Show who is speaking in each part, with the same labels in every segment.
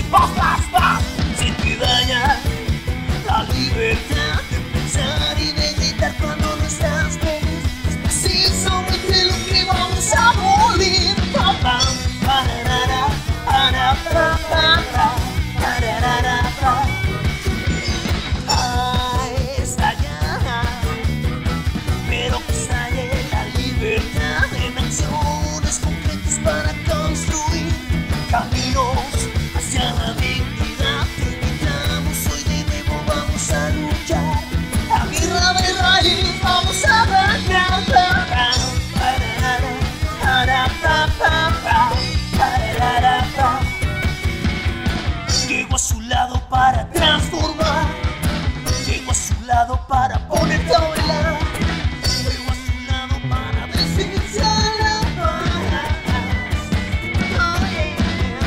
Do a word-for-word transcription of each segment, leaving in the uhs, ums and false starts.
Speaker 1: paz, paz, paz. Se te daña la libertad de pensar y de gritar cuando no estás feliz. Es precisamente lo que vamos a morir. Pa, pa, pararara, para, pa, pa, pa, pararara, pa. A estallar, pero que estalle la libertad en acciones concretas para construir caminos hacia la dignidad. Te invitamos hoy de nuevo, vamos a luchar. La guerra de raíz vamos a arrancar. Llego a su lado para transformar. Llego a su lado para ponerte a bailar. Llego a su lado para decirse la paz. Oh, yeah.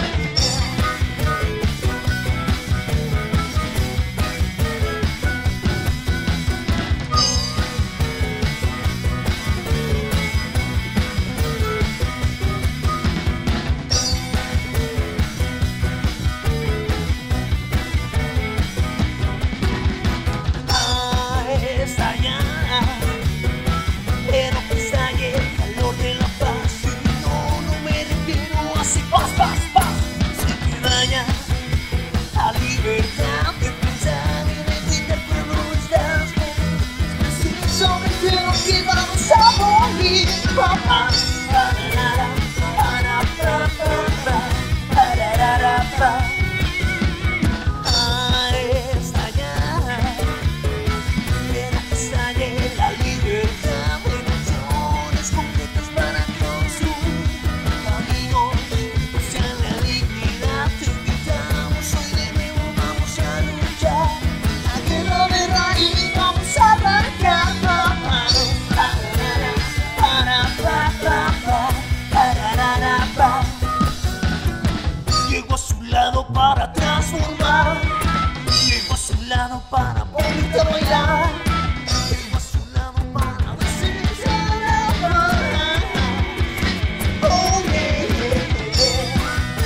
Speaker 1: Llego a su lado para transformar. Llego a su lado para ponerte a bailar. Llego a su lado para decirte la paz. Oh, yeah, yeah, yeah.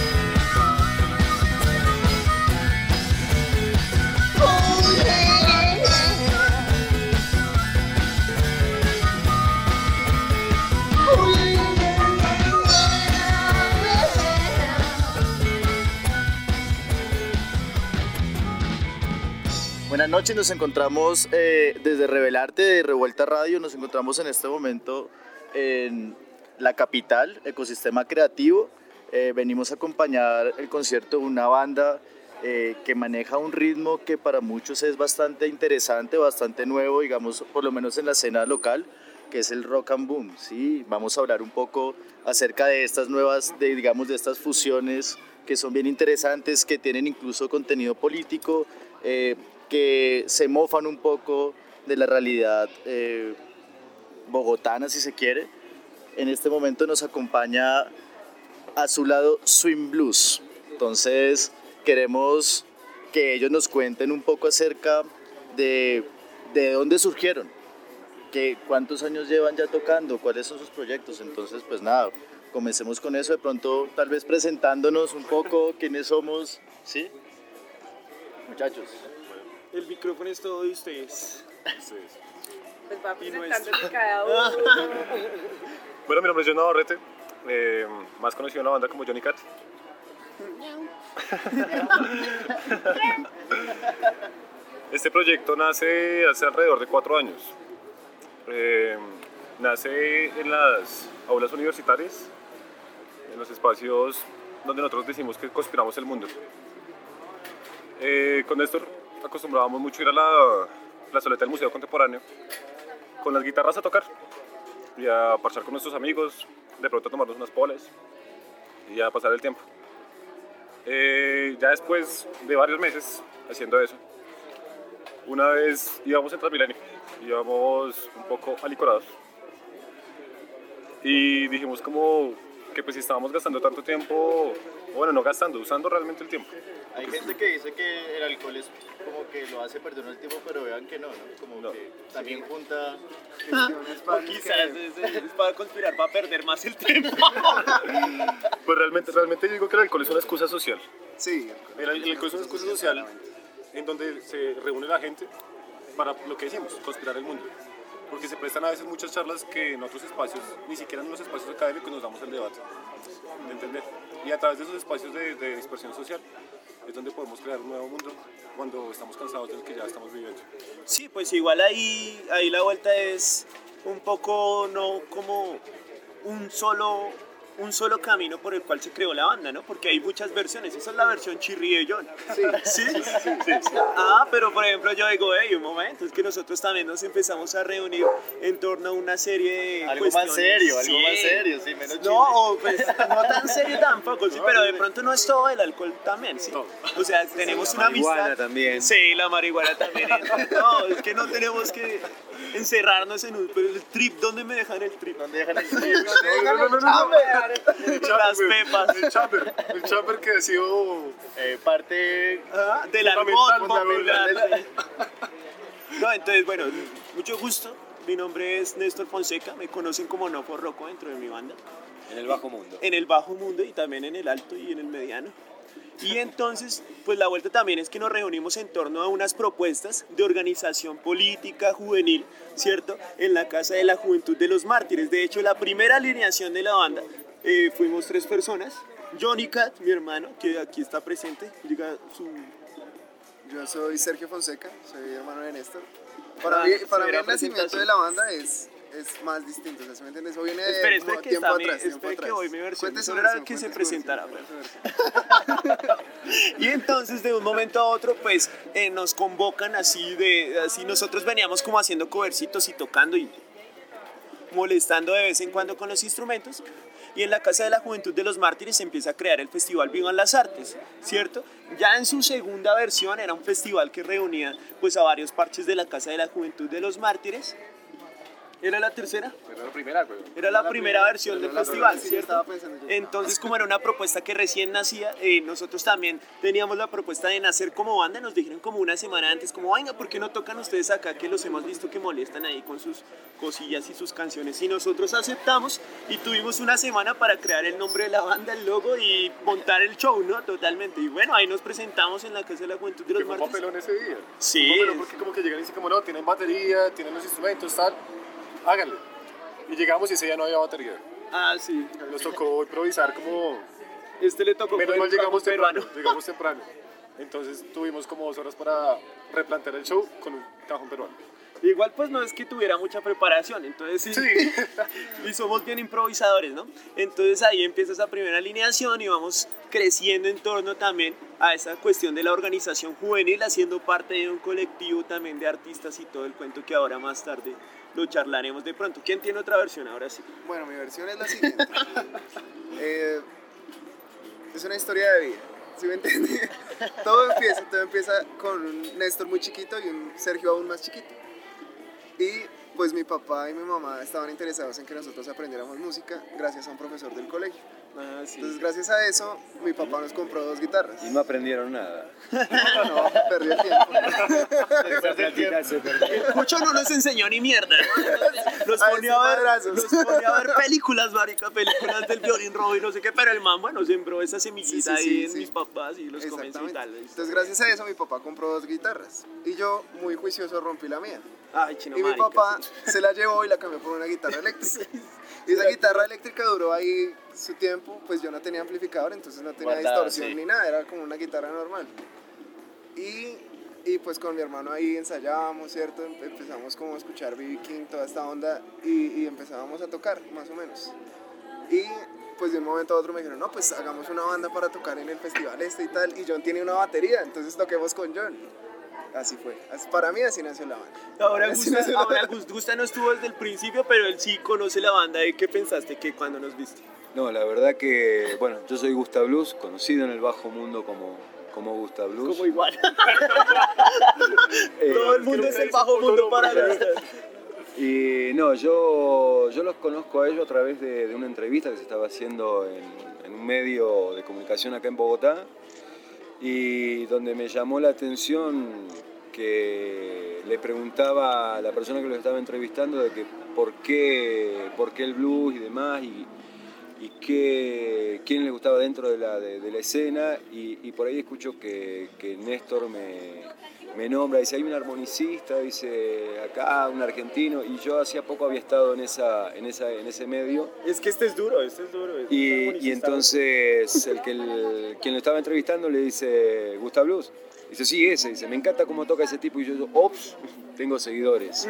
Speaker 1: Oh, yeah, yeah, yeah. Oh, yeah, yeah, yeah.
Speaker 2: Buenas noches, nos encontramos eh, desde Revelarte de Revuelta Radio, nos encontramos en este momento en la capital, Ecosistema Creativo. Eh, venimos a acompañar el concierto de una banda eh, que maneja un ritmo que para muchos es bastante interesante, bastante nuevo, digamos, por lo menos en la escena local, que es el rock and boom, ¿sí? Vamos a hablar un poco acerca de estas nuevas, de, digamos, de estas fusiones que son bien interesantes, que tienen incluso contenido político, eh, que se mofan un poco de la realidad eh, bogotana, si se quiere. En este momento nos acompaña a su lado Swing Blues. Entonces queremos que ellos nos cuenten un poco acerca de, de dónde surgieron, que cuántos años llevan ya tocando, cuáles son sus proyectos. Entonces, pues nada, comencemos con eso, de pronto tal vez presentándonos un poco quiénes somos, ¿sí? Muchachos.
Speaker 3: El micrófono es todo de ustedes. ustedes.
Speaker 4: Pues va
Speaker 3: Y
Speaker 4: presentándose
Speaker 3: nuestro.
Speaker 4: cada uno.
Speaker 5: Bueno, mi nombre es John Navarrete, eh, más conocido en la banda como Johnny Cat. Este proyecto nace hace alrededor de cuatro años. Eh, nace en las aulas universitarias, en los espacios donde nosotros decimos que conspiramos el mundo. Eh, con Néstor acostumbrábamos mucho ir a la plazoleta del Museo Contemporáneo con las guitarras a tocar y a parchar con nuestros amigos, de pronto a tomarnos unas polas y a pasar el tiempo. Eh, ya después de varios meses haciendo eso, una vez íbamos en Transmilenio, íbamos un poco alicorados y dijimos como que pues si estábamos gastando tanto tiempo, bueno, no gastando, usando realmente el tiempo.
Speaker 2: Hay gente que dice que el alcohol es como que lo hace perder el tiempo, pero vean que no, ¿no? Como
Speaker 5: No.
Speaker 2: que también junta...
Speaker 3: O quizás es, es para conspirar, para perder más el tiempo.
Speaker 5: Pues realmente realmente, realmente yo digo que el alcohol es una excusa social.
Speaker 4: Sí.
Speaker 5: El, el alcohol es una excusa social en donde se reúne la gente para lo que decimos, conspirar el mundo. Porque se prestan a veces muchas charlas que en otros espacios, ni siquiera en los espacios académicos, nos damos el debate. ¿Me entender? Y a través de esos espacios de, de dispersión social es donde podemos crear un nuevo mundo cuando estamos cansados del que ya estamos viviendo.
Speaker 3: Sí, pues igual ahí, ahí la vuelta es un poco no como un solo, un solo camino por el cual se creó la banda, ¿no? Porque hay muchas versiones. Esa es la versión Chirri de John. Sí. ¿Sí? Sí, sí, sí. Ah, pero por ejemplo yo digo, hey, un momento, es que nosotros también nos empezamos a reunir en torno a una serie de
Speaker 2: Algo
Speaker 3: cuestiones.
Speaker 2: más serio, algo
Speaker 3: Sí.
Speaker 2: más serio, sí, menos
Speaker 3: No, o, pues, no tan serio tampoco, sí, pero de pronto no es todo el alcohol también, ¿sí? O sea, tenemos una
Speaker 6: marihuana
Speaker 3: amistad.
Speaker 6: también.
Speaker 3: Sí, la marihuana también. No, es que no tenemos que encerrarnos en un... Pero el trip, ¿dónde me dejan el trip?
Speaker 2: ¿Dónde dejan el trip?
Speaker 5: No, no, no, no, no.
Speaker 3: Las pepas.
Speaker 5: El chamber, el chamber que ha sido
Speaker 2: Eh, parte
Speaker 3: Ah, del
Speaker 5: Fundamental,
Speaker 3: argot
Speaker 2: fundamental de
Speaker 3: popular. No, entonces, bueno, mucho gusto. Mi nombre es Néstor Fonseca, me conocen como No por Roco dentro de mi banda.
Speaker 6: En el bajo mundo.
Speaker 3: En el bajo mundo y también en el alto y en el mediano. Y entonces, pues la vuelta también es que nos reunimos en torno a unas propuestas de organización política juvenil, ¿cierto? En la Casa de la Juventud de los Mártires. De hecho, la primera alineación de la banda eh, fuimos tres personas. Johnny Cat, mi hermano, que aquí está presente, diga su...
Speaker 4: Yo soy Sergio Fonseca, soy hermano de Néstor. Para
Speaker 3: Ah,
Speaker 4: mí, para mí
Speaker 3: severa
Speaker 4: el nacimiento
Speaker 3: presentación.
Speaker 4: de la banda es, es más distinto, o sea, ¿sí me entiendes? Eso viene de
Speaker 3: Espera, espera
Speaker 4: no,
Speaker 3: que,
Speaker 4: tiempo
Speaker 3: está mi-
Speaker 4: atrás, tiempo
Speaker 3: espera que
Speaker 4: atrás.
Speaker 3: voy mi versión.
Speaker 4: Cuente su
Speaker 3: Solo era
Speaker 4: versión,
Speaker 3: que se
Speaker 4: cuente su
Speaker 3: presentara.
Speaker 4: versión,
Speaker 3: pues. Y entonces de un momento a otro pues eh, nos convocan así de así nosotros veníamos como haciendo covercitos y tocando y molestando de vez en cuando con los instrumentos. Y en la Casa de la Juventud de los Mártires se empieza a crear el Festival Vivan las Artes, ¿cierto? Ya en su segunda versión era un festival que reunía pues a varios parches de la Casa de la Juventud de los Mártires. ¿Era la tercera?
Speaker 5: Era la primera, güey.
Speaker 3: Era la primera versión del festival,
Speaker 4: sí, yo
Speaker 3: ¿cierto?
Speaker 4: estaba pensando yo.
Speaker 3: Entonces, como era una propuesta que recién nacía, eh, nosotros también teníamos la propuesta de nacer como banda. Nos dijeron como una semana antes, como, venga, ¿por qué no tocan ustedes acá? Que los hemos visto que molestan ahí con sus cosillas y sus canciones. Y nosotros aceptamos y tuvimos una semana para crear el nombre de la banda, el logo y montar el show, ¿no? Totalmente. Y bueno, ahí nos presentamos en la Casa de la Juventud de los
Speaker 5: Que fue un
Speaker 3: Mártires.
Speaker 5: papelón ese día.
Speaker 3: Sí.
Speaker 5: Un papelón porque como que llegan y dicen como no, tienen batería, tienen los instrumentos, tal, háganle. Y llegamos y ese día no había batería.
Speaker 3: Ah, sí.
Speaker 5: Nos tocó improvisar como...
Speaker 3: Este le tocó
Speaker 5: Menos
Speaker 3: con
Speaker 5: mal
Speaker 3: un
Speaker 5: llegamos
Speaker 3: cajón
Speaker 5: temprano,
Speaker 3: peruano.
Speaker 5: llegamos temprano. Entonces tuvimos como dos horas para replantear el show con un cajón peruano.
Speaker 3: Igual pues no es que tuviera mucha preparación, entonces sí,
Speaker 5: Sí.
Speaker 3: y somos bien improvisadores, ¿no? Entonces ahí empieza esa primera alineación y vamos creciendo en torno también a esa cuestión de la organización juvenil, haciendo parte de un colectivo también de artistas y todo el cuento que ahora más tarde lo charlaremos de pronto. ¿Quién tiene otra versión ahora sí?
Speaker 4: Bueno, mi versión es la siguiente. Eh, es una historia de vida, ¿sí me entiendes? Todo empieza, todo empieza con un Néstor muy chiquito y un Sergio aún más chiquito. Y pues mi papá y mi mamá estaban interesados en que nosotros aprendiéramos música gracias a un profesor del colegio.
Speaker 3: Ah, sí.
Speaker 4: Entonces gracias a eso mi papá nos compró dos guitarras.
Speaker 6: Y no aprendieron nada.
Speaker 4: No, no, perdí el tiempo.
Speaker 3: El Cucho no nos enseñó ni mierda. Nos
Speaker 4: A
Speaker 3: ponía a, ver,
Speaker 4: madrazos.
Speaker 3: nos ponía a ver películas, marica, películas del violín rojo y no sé qué, pero el man, bueno, sembró esa semillita
Speaker 4: Sí, sí,
Speaker 3: ahí
Speaker 4: sí,
Speaker 3: en
Speaker 4: sí.
Speaker 3: mis papás y los convenció y tal.
Speaker 4: Entonces gracias a eso mi papá compró dos guitarras. Y yo, muy juicioso, rompí la mía.
Speaker 3: Ay, chino
Speaker 4: Y mi
Speaker 3: marica,
Speaker 4: papá
Speaker 3: sí.
Speaker 4: se la llevó y la cambió por una guitarra eléctrica. Y esa guitarra eléctrica duró ahí su tiempo, pues yo no tenía amplificador, entonces no tenía
Speaker 2: Guardada,
Speaker 4: distorsión
Speaker 2: sí.
Speaker 4: ni nada, era como una guitarra normal. Y, y pues con mi hermano ahí ensayábamos, ¿cierto? Em- Empezamos como a escuchar B B King, toda esta onda, y, y empezábamos a tocar, más o menos. Y pues de un momento a otro me dijeron, no, pues hagamos una banda para tocar en el festival este y tal, y John tiene una batería, entonces toquemos con John. Así fue, Así- para mí así nació la banda.
Speaker 3: Ahora,
Speaker 4: Así
Speaker 3: Gusta,
Speaker 4: nació la
Speaker 3: ahora
Speaker 4: banda.
Speaker 3: Gus- Gusta no estuvo desde el principio, pero él sí conoce la banda. ¿Y qué pensaste que cuando nos viste?
Speaker 6: No, la verdad que, bueno, yo soy Gusta Blues, conocido en el bajo mundo como, como Gusta Blues.
Speaker 3: Como igual.
Speaker 6: Eh,
Speaker 3: Todo el mundo es el bajo mundo para Gusta.
Speaker 6: Y no, yo, yo los conozco a ellos a través de, de una entrevista que se estaba haciendo en, en un medio de comunicación acá en Bogotá, y donde me llamó la atención que le preguntaba a la persona que lo estaba entrevistando de que por qué, por qué el blues y demás, y, y qué, eh, quién le gustaba dentro de la, de, de la escena y, y por ahí escucho que, que Néstor me, me nombra, dice, hay un armonicista, dice, acá, un argentino, y yo hacía poco había estado en, esa, en, esa, en ese medio.
Speaker 3: Es que este es duro, este es duro. Este
Speaker 6: Y,
Speaker 3: es
Speaker 6: y entonces el que el, quien lo estaba entrevistando le dice, ¿Gusta Blues? Dice, sí, ese, dice, me encanta cómo toca ese tipo, y yo, ops, tengo seguidores.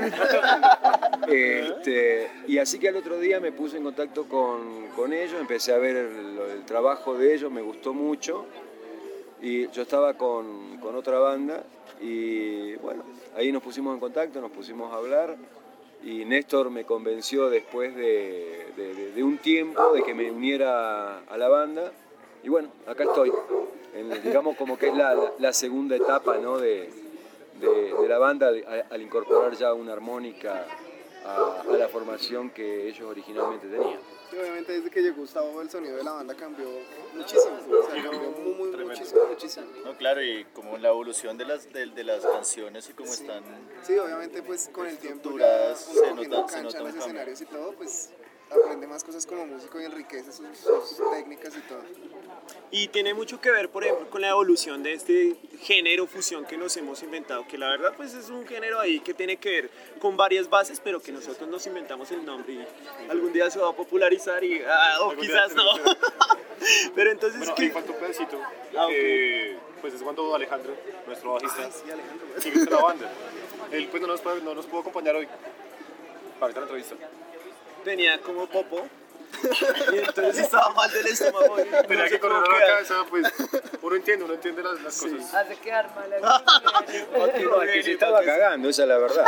Speaker 6: este, y así que al otro día me puse en contacto con, con ellos, empecé a ver el, el trabajo de ellos, me gustó mucho, y yo estaba con, con otra banda, y bueno, ahí nos pusimos en contacto, nos pusimos a hablar, y Néstor me convenció después de, de, de, de un tiempo de que me uniera a la banda, y bueno, acá estoy, en, digamos como que es la, la, la segunda etapa, ¿no? de, de, de la banda al, al incorporar ya una armónica a, a la formación que ellos originalmente tenían.
Speaker 4: Sí, obviamente desde que llegó Gustavo el sonido de la banda cambió muchísimo, o sea, cambió muy, muy,
Speaker 2: Tremendo.
Speaker 4: muchísimo, muchísimo.
Speaker 2: No, claro, y como la evolución de las, de, de las canciones y cómo están...
Speaker 4: Sí, obviamente pues con el tiempo ya
Speaker 2: estructuradas,
Speaker 4: uno
Speaker 2: se
Speaker 4: cogiendo
Speaker 2: nota- se
Speaker 4: cancha
Speaker 2: nota
Speaker 4: en
Speaker 2: un
Speaker 4: los
Speaker 2: cambio.
Speaker 4: escenarios y todo, pues aprende más cosas como músico y enriquece sus, sus técnicas y todo.
Speaker 3: Y tiene mucho que ver, por ejemplo, con la evolución de este género fusión que nos hemos inventado, que la verdad pues es un género ahí que tiene que ver con varias bases, pero que nosotros nos inventamos el nombre y algún día se va a popularizar y ah, o
Speaker 5: Algún
Speaker 3: quizás
Speaker 5: día
Speaker 3: no.
Speaker 5: se
Speaker 3: Pero entonces
Speaker 5: Bueno,
Speaker 3: ¿qué?
Speaker 5: ahí falta un pedacito,
Speaker 3: Ah, ok.
Speaker 5: que pues es cuando Alejandro, nuestro bajista,
Speaker 4: Ay, sí, Alejandro.
Speaker 5: sigue en la banda. Él pues no nos, puede- no nos pudo acompañar hoy para esta entrevista.
Speaker 3: Tenía como popo y entonces estaba mal del estómago. y no
Speaker 5: Tenía
Speaker 3: sé
Speaker 5: que correr
Speaker 3: cómo
Speaker 5: a la
Speaker 3: quedar.
Speaker 5: cabeza, pues uno entiende, uno entiende las, las cosas.
Speaker 7: Hace quedar mal a
Speaker 6: No, es que se estaba cagando, esa es la verdad.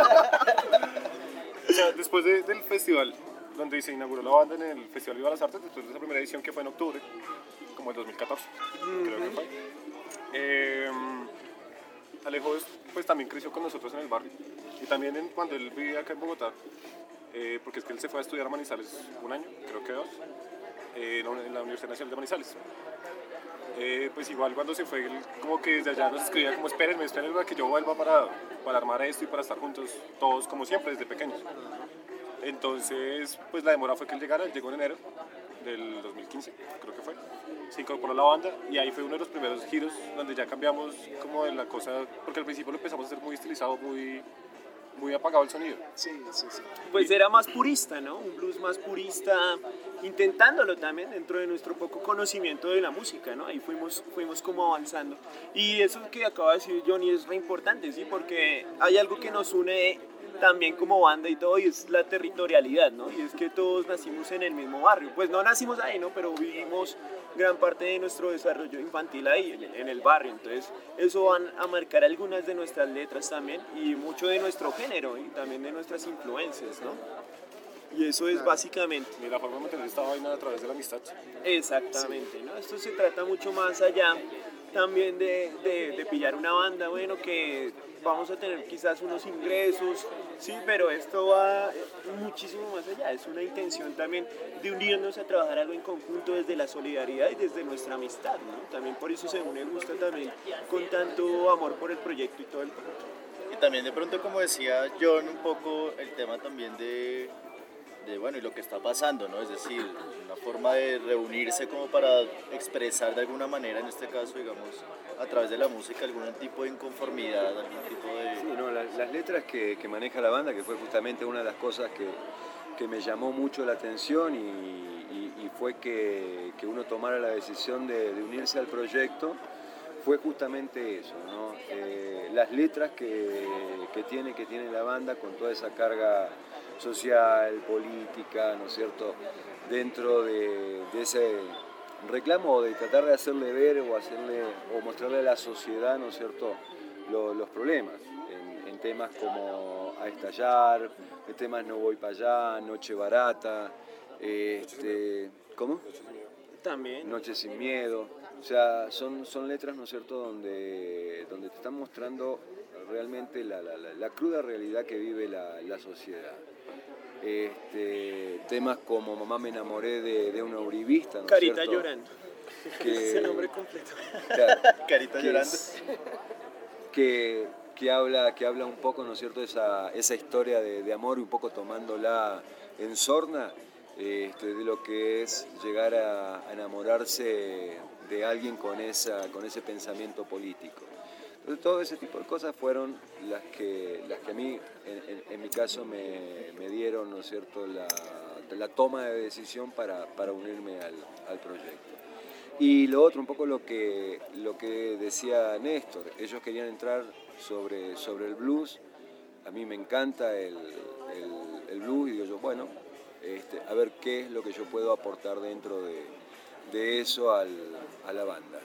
Speaker 5: O sea, después de- del festival, donde se inauguró la banda en el Festival Viva las Artes, después de esa primera edición que fue en octubre, como el dos mil catorce, creo que fue. Eh, Alejo pues también creció con nosotros en el barrio y también en- cuando él vivía acá en Bogotá, eh, porque es que él se fue a estudiar a Manizales un año, creo que dos, eh, en la- en la Universidad Nacional de Manizales. Eh, pues igual cuando se fue, él como que desde allá nos escribía como espérenme, espérenme a que yo vuelva para, para armar esto y para estar juntos todos como siempre desde pequeños. Entonces pues la demora fue que él llegara, él llegó en enero del dos mil quince, creo que fue, se incorporó a la banda y ahí fue uno de los primeros giros donde ya cambiamos como de la cosa, porque al principio lo empezamos a hacer muy estilizado, muy, muy apagado el sonido.
Speaker 4: Sí, sí, sí.
Speaker 3: Pues era más purista, ¿no? Un blues más purista, intentándolo también dentro de nuestro poco conocimiento de la música, ¿no? Ahí fuimos, fuimos como avanzando. Y eso que acaba de decir Johnny es re importante, ¿sí? Porque hay algo que nos une también como banda y todo, y es la territorialidad, ¿no? Y es que todos nacimos en el mismo barrio. Pues no nacimos ahí, ¿no? Pero vivimos gran parte de nuestro desarrollo infantil ahí, en el, en el barrio. Entonces, eso van a marcar algunas de nuestras letras también, y mucho de nuestro género, y también de nuestras influencias, ¿no? Y eso es básicamente.
Speaker 5: Y la forma de mantener esta vaina a través de la amistad.
Speaker 3: Exactamente, ¿no? Esto se trata mucho más allá también de, de, de pillar una banda, bueno, que vamos a tener quizás unos ingresos, sí, pero esto va muchísimo más allá, es una intención también de unirnos a trabajar algo en conjunto desde la solidaridad y desde nuestra amistad, ¿no? También por eso se une Gusta también con tanto amor por el proyecto y todo el proyecto.
Speaker 2: Y también de pronto, como decía John, un poco el tema también de, de, bueno, y lo que está pasando, ¿no? Es decir, una forma de reunirse como para expresar de alguna manera, en este caso, digamos, a través de la música, algún tipo de inconformidad, algún tipo de...
Speaker 6: Sí, no, las, las letras que, que maneja la banda, que fue justamente una de las cosas que, que me llamó mucho la atención y, y- y fue que, que uno tomara la decisión de, de unirse al proyecto, fue justamente eso, ¿no? Eh, las letras que, que, tiene, que tiene la banda con toda esa carga social, política, ¿no es cierto?, dentro de, de ese reclamo de tratar de hacerle ver o hacerle o mostrarle a la sociedad, ¿no es cierto?, lo- los problemas en, en temas como A Estallar, en temas No Voy para Allá, Noche Barata, este, ¿cómo?
Speaker 3: También.
Speaker 6: Noche Sin Miedo. O sea, son, son letras, ¿no es cierto?, donde, donde te están mostrando realmente la, la, la, la cruda realidad que vive la, la sociedad. Este, temas como Mamá me enamoré de, de una uribista, ¿no es
Speaker 3: Carita
Speaker 6: cierto?
Speaker 3: llorando.
Speaker 6: Que-
Speaker 3: Ese nombre completo.
Speaker 6: Claro,
Speaker 2: Carita
Speaker 6: que
Speaker 2: llorando.
Speaker 6: es- que, que, habla, que habla un poco, ¿no es cierto?, esa, esa historia de, de amor, y un poco tomándola en sorna, este, de lo que es llegar a, a enamorarse de alguien con, esa, con ese pensamiento político. Entonces, todo ese tipo de cosas fueron las que, las que a mí, en, en, en mi caso, me, me dieron, ¿no es cierto?, la, la toma de decisión para, para unirme al, al proyecto. Y lo otro, un poco lo que, lo que decía Néstor, ellos querían entrar sobre, sobre el blues. A mí me encanta el, el, el blues y digo yo, bueno, este, a ver qué es lo que yo puedo aportar dentro de, de eso al, a la banda.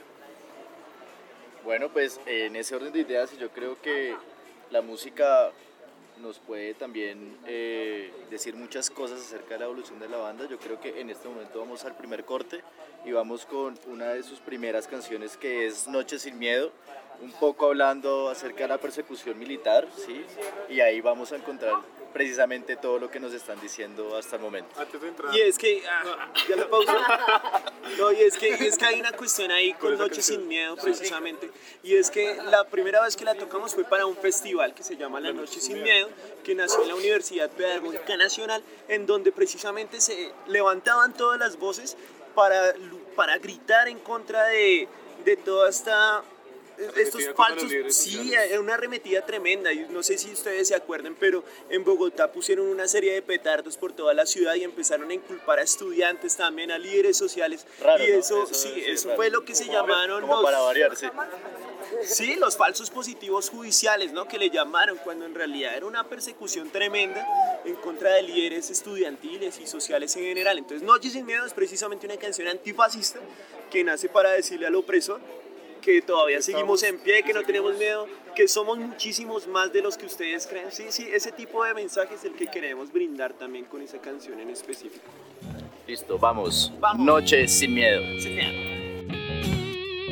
Speaker 2: Bueno, pues en ese orden de ideas yo creo que la música nos puede también eh, decir muchas cosas acerca de la evolución de la banda. Yo creo que en este momento vamos al primer corte y vamos con una de sus primeras canciones, que es Noche sin Miedo, un poco hablando acerca de la persecución militar, ¿sí? Y ahí vamos a encontrar precisamente todo lo que nos están diciendo hasta el momento.
Speaker 5: Antes de entrar.
Speaker 3: Y es que, ah, ya la pausa. No, y es que, y es que hay una cuestión ahí con Noche sin Miedo, precisamente. Y es que la primera vez que la tocamos fue para un festival que se llama La Noche sin Miedo, que nació en la Universidad Pedagógica Nacional, en donde precisamente se levantaban todas las voces para, para gritar en contra de, de toda esta... estos falsos, sí, era una arremetida tremenda. Y no sé si ustedes se acuerdan, pero en Bogotá pusieron una serie de petardos por toda la ciudad y empezaron a inculpar a estudiantes también, a líderes sociales.
Speaker 2: Raro,
Speaker 3: y
Speaker 2: ¿no?
Speaker 3: eso,
Speaker 2: Eso
Speaker 3: sí,
Speaker 2: sí,
Speaker 3: eso
Speaker 2: raro.
Speaker 3: fue lo que se
Speaker 2: Como-
Speaker 3: llamaron
Speaker 2: como
Speaker 3: los,
Speaker 2: para variar, sí.
Speaker 3: sí, los falsos positivos judiciales, ¿no? Que le llamaron, cuando en realidad era una persecución tremenda en contra de líderes estudiantiles y sociales en general. Entonces, Noche sin Miedo es precisamente una canción antifascista que nace para decirle al opresor que todavía seguimos en pie, que no tenemos miedo, que somos muchísimos más de los que ustedes creen. Sí, sí, ese tipo de mensaje es el que queremos brindar también con esa canción en específico.
Speaker 2: Listo, vamos.
Speaker 3: Vamos.
Speaker 2: Noche sin Miedo.
Speaker 3: Sin miedo.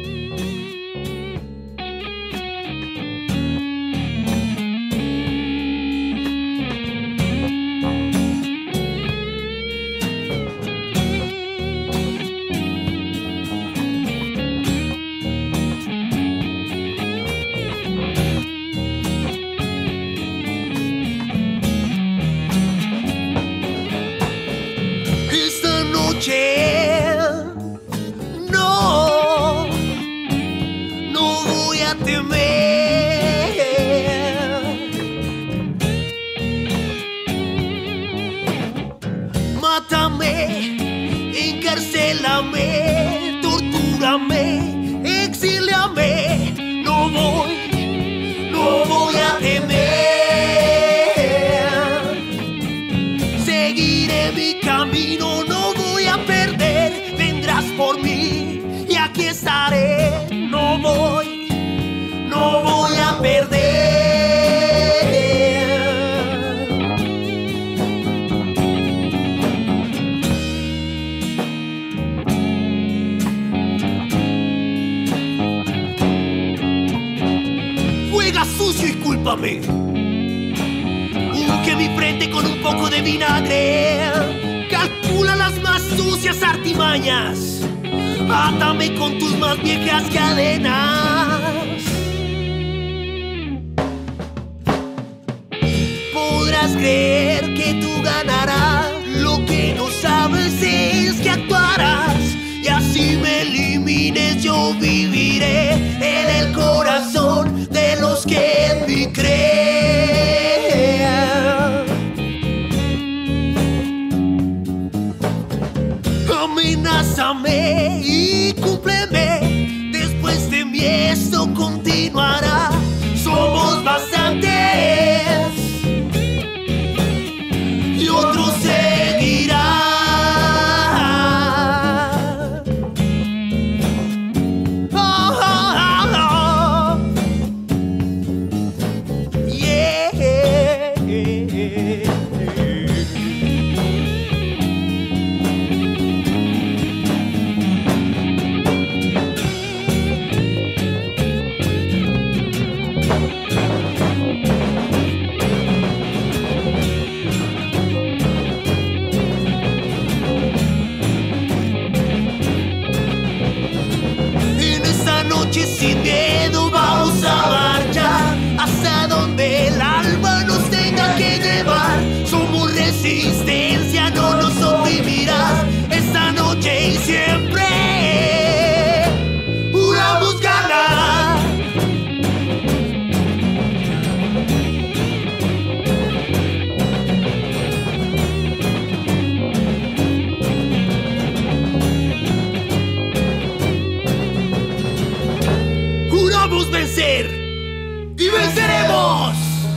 Speaker 1: Esta noche no, no voy a temer. Mátame, encarcélame, tortúrame, exíliame. No voy, no voy a temer. Seguiré mi camino, no voy a perder. Vendrás por mí y aquí estaré. No voy, no voy a perder. Juega sucio y cúlpame. Unge mi frente con un poco de vinagre. Calcula las más sucias artimañas. Átame con tus más viejas cadenas. Podrás creer que tú ganarás. Lo que no sabes es que actuarás. Y así me elimines, yo viviré en el corazón de los que en mí creen. Amenázame y cúmpleme. Después de mí esto continuará. Somos bastantes y otros seguirán. Oh, oh, oh, oh. Yeah. vencer y venceremos.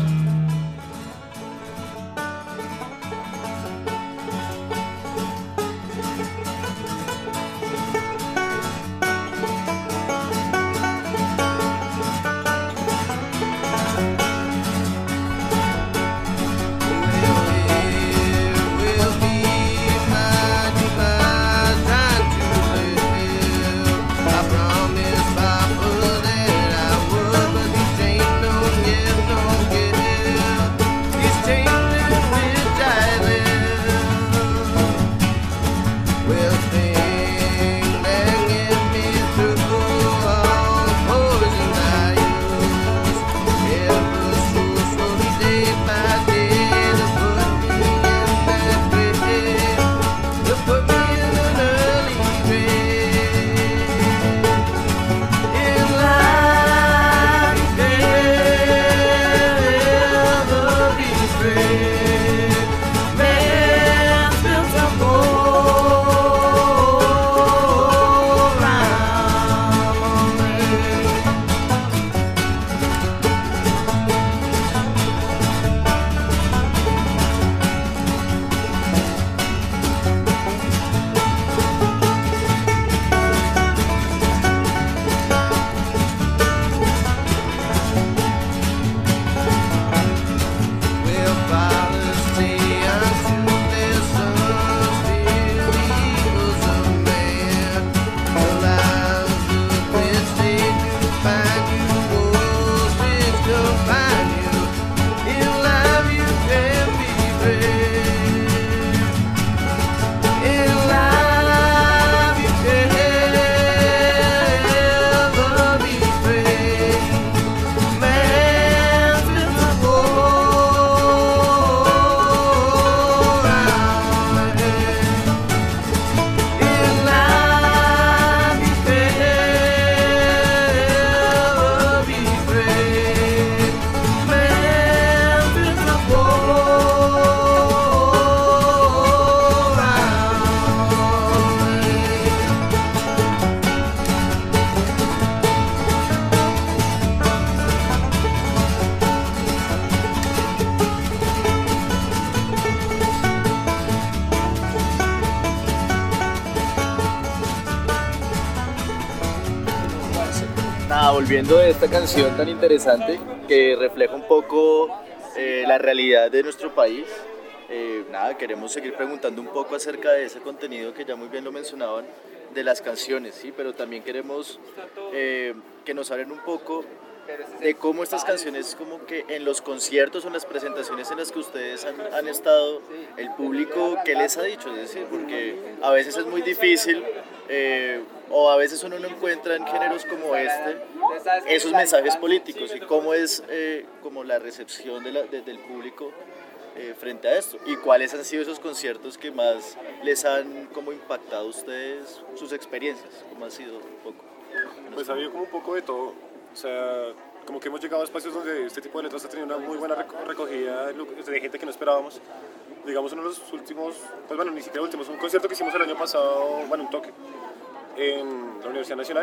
Speaker 2: Nada, volviendo de esta canción tan interesante que refleja un poco eh, la realidad de nuestro país, eh, nada, queremos seguir preguntando un poco acerca de ese contenido que ya muy bien lo mencionaban, de las canciones, ¿sí? Pero también queremos eh, que nos hablen un poco de cómo estas canciones, como que en los conciertos o en las presentaciones en las que ustedes han, han estado, el público, ¿qué les ha dicho? Es decir, porque a veces es muy difícil eh, o a veces uno no encuentra en géneros como este esos mensajes políticos y cómo es eh, como la recepción de la, de, del público eh, frente a esto y cuáles han sido esos conciertos que más les han como impactado a ustedes, sus experiencias, cómo ha sido un poco.
Speaker 5: Pues ha habido como un poco de todo, o sea, como que hemos llegado a espacios donde este tipo de letras ha tenido una muy buena recogida de gente que no esperábamos. Digamos, uno de los últimos, pues bueno, ni siquiera últimos, un concierto que hicimos el año pasado, bueno, un toque, en la Universidad Nacional.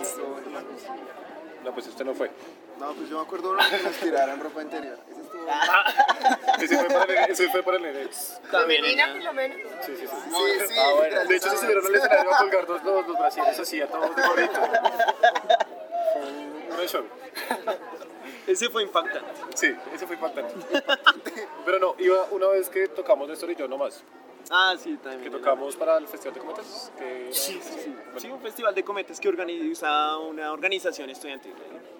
Speaker 5: No, pues este no fue.
Speaker 4: No, pues yo me acuerdo uno que nos tiraran ropa interior. Ese estuvo...
Speaker 5: ese fue para el, ese fue para el Nenex.
Speaker 7: Femenina, por lo menos.
Speaker 5: Sí, sí, sí.
Speaker 4: Sí, sí.
Speaker 2: Ah, bueno.
Speaker 5: De hecho, se subieron al escenario a colgar los, los, los brasileños así a todos de gorrito. Fue un gran show.
Speaker 3: Ese fue impactante.
Speaker 5: Sí, ese fue impactante. Pero no, iba una vez que tocamos Néstor y yo nomás.
Speaker 3: Ah, sí, también.
Speaker 5: Que tocamos para el Festival de Cometas. Que...
Speaker 3: Sí, sí, sí. Sí, un festival de cometas que organiza una organización estudiantil.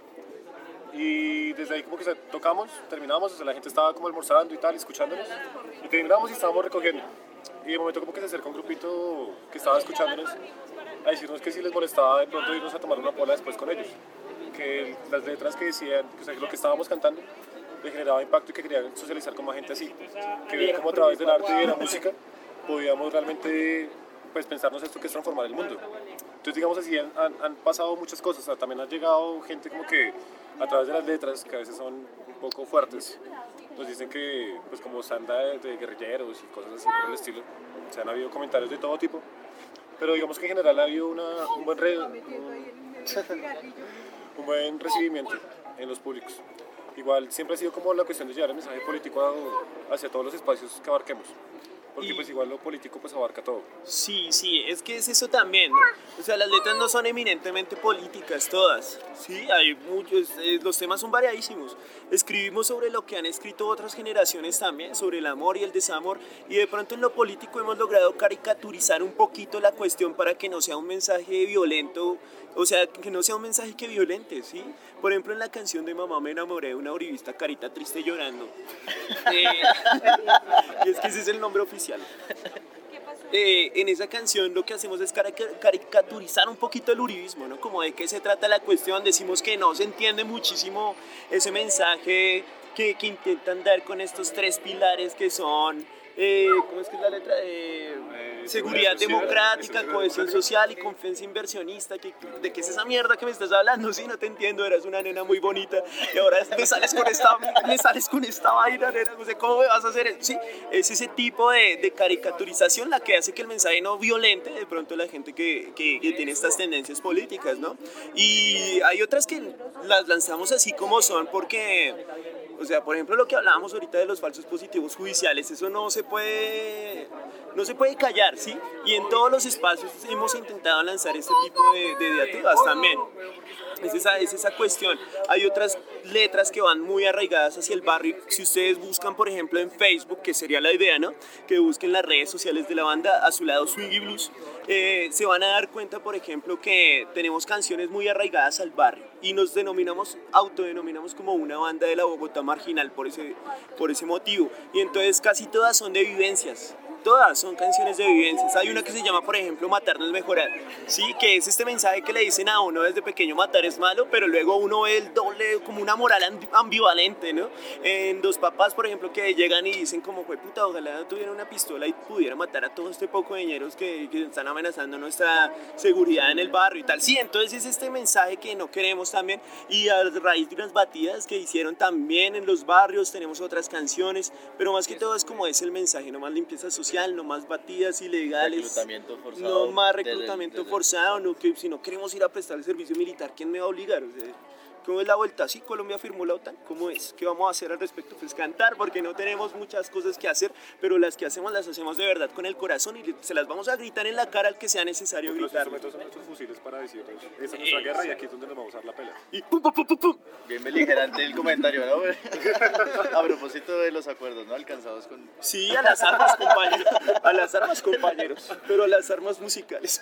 Speaker 5: Y desde ahí como que tocamos, terminamos, o sea, la gente estaba como almorzando y tal, escuchándonos. Y terminamos y estábamos recogiendo. Y de momento como que se acerca un grupito que estaba escuchándonos a decirnos que si les molestaba de pronto irnos a tomar una pola después con ellos. Que las letras que decían, o sea, lo que estábamos cantando, le generaba impacto y que querían socializar con más gente así. Que veían como a través del arte y de la música podíamos realmente pues, pensarnos esto que es transformar el mundo. Entonces, digamos así, han, han pasado muchas cosas. O sea, también ha llegado gente como que a través de las letras, que a veces son un poco fuertes, nos dicen que, pues como sanda de, de guerrilleros y cosas así por el estilo. O sea, han habido comentarios de todo tipo. Pero digamos que en general ha habido una, un buen re, un, un buen recibimiento en los públicos. Igual siempre ha sido como la cuestión de llevar el mensaje político a- hacia todos los espacios que abarquemos. Porque
Speaker 3: Y-
Speaker 5: pues igual lo político pues abarca todo.
Speaker 3: Sí, sí, es que es eso también, ¿no? O sea, las letras no son eminentemente políticas todas, ¿sí? Hay muchos, eh, los temas son variadísimos. Escribimos sobre lo que han escrito otras generaciones también, sobre el amor y el desamor, y de pronto en lo político hemos logrado caricaturizar un poquito la cuestión para que no sea un mensaje violento, o sea, que no sea un mensaje que violente, ¿sí? Por ejemplo, en la canción de Mamá me enamoré de una uribista carita triste llorando. Eh, y es que ese es el nombre oficial. Eh, en esa canción lo que hacemos es carica- caricaturizar un poquito el uribismo, ¿no? Como de qué se trata la cuestión, decimos que no se entiende muchísimo ese mensaje que, que intentan dar con estos tres pilares que son, eh, ¿cómo es que es la letra? Eh, seguridad
Speaker 5: social,
Speaker 3: democrática,
Speaker 5: eso,
Speaker 3: cohesión
Speaker 5: seguridad
Speaker 3: social y confianza inversionista. ¿Qué- ¿De qué es esa mierda que me estás hablando? Sí, no te entiendo, eras una nena muy bonita y ahora me sales con esta, me sales con esta vaina, nena, no sé cómo me vas a hacer eso. Sí, es ese tipo de, de caricaturización la que hace que el mensaje no violente de pronto la gente que, que, que tiene estas tendencias políticas, ¿no? Y hay otras que las lanzamos así como son porque... O sea, por ejemplo, lo que hablábamos ahorita de los falsos positivos judiciales, eso no se puede, no se puede callar, ¿sí? Y en todos los espacios hemos intentado lanzar este tipo de, de diatribas también. Es esa, es esa cuestión. Hay otras letras que van muy arraigadas hacia el barrio. Si ustedes buscan, por ejemplo, en Facebook, que sería la idea, ¿no? Que busquen las redes sociales de la banda a su lado Swingy Blues, eh, se van a dar cuenta, por ejemplo, que tenemos canciones muy arraigadas al barrio y nos denominamos, autodenominamos como una banda de la Bogotá marginal por ese, por ese motivo. Y entonces casi todas son de vivencias. Todas son canciones de vivencias. Hay una que se llama, por ejemplo, Matar no es mejorar, ¿sí? Que es este mensaje que le dicen a uno desde pequeño, matar es malo, pero luego uno ve el doble, como una moral ambi- ambivalente, ¿no? En Dos Papás, por ejemplo, que llegan y dicen como, fue puta, ojalá tuviera una pistola y pudiera matar a todo este poco de ñeros que, que están amenazando nuestra seguridad en el barrio y tal. Sí, entonces es este mensaje que no queremos también, y a raíz de unas batidas que hicieron también en los barrios, tenemos otras canciones, pero más que todo es como es el mensaje, no más limpieza social, no más batidas ilegales,
Speaker 2: Reclutamiento forzado
Speaker 3: no más
Speaker 2: desde el-
Speaker 3: reclutamiento
Speaker 2: desde-
Speaker 3: forzado, no, que si no queremos ir a prestar el servicio militar, ¿quién me va a obligar? O sea, ¿cómo es la vuelta? ¿Sí? ¿Colombia firmó la OTAN? ¿Cómo es? ¿Qué vamos a hacer al respecto? Pues cantar, porque no tenemos muchas cosas que hacer, pero las que hacemos las hacemos de verdad con el corazón y se las vamos a gritar en la cara al que sea necesario
Speaker 5: Porque los
Speaker 3: gritar.
Speaker 5: instrumentos son nuestros fusiles para decir, esta es nuestra guerra y aquí es donde nos vamos a dar la pela.
Speaker 3: Y pum, pum, pum, pum, pum.
Speaker 2: Bien beligerante el comentario, ¿no? A propósito de los acuerdos, ¿no? Alcanzados con...
Speaker 3: Sí, a las armas, compañeros. A las armas, compañeros. Pero a las armas musicales.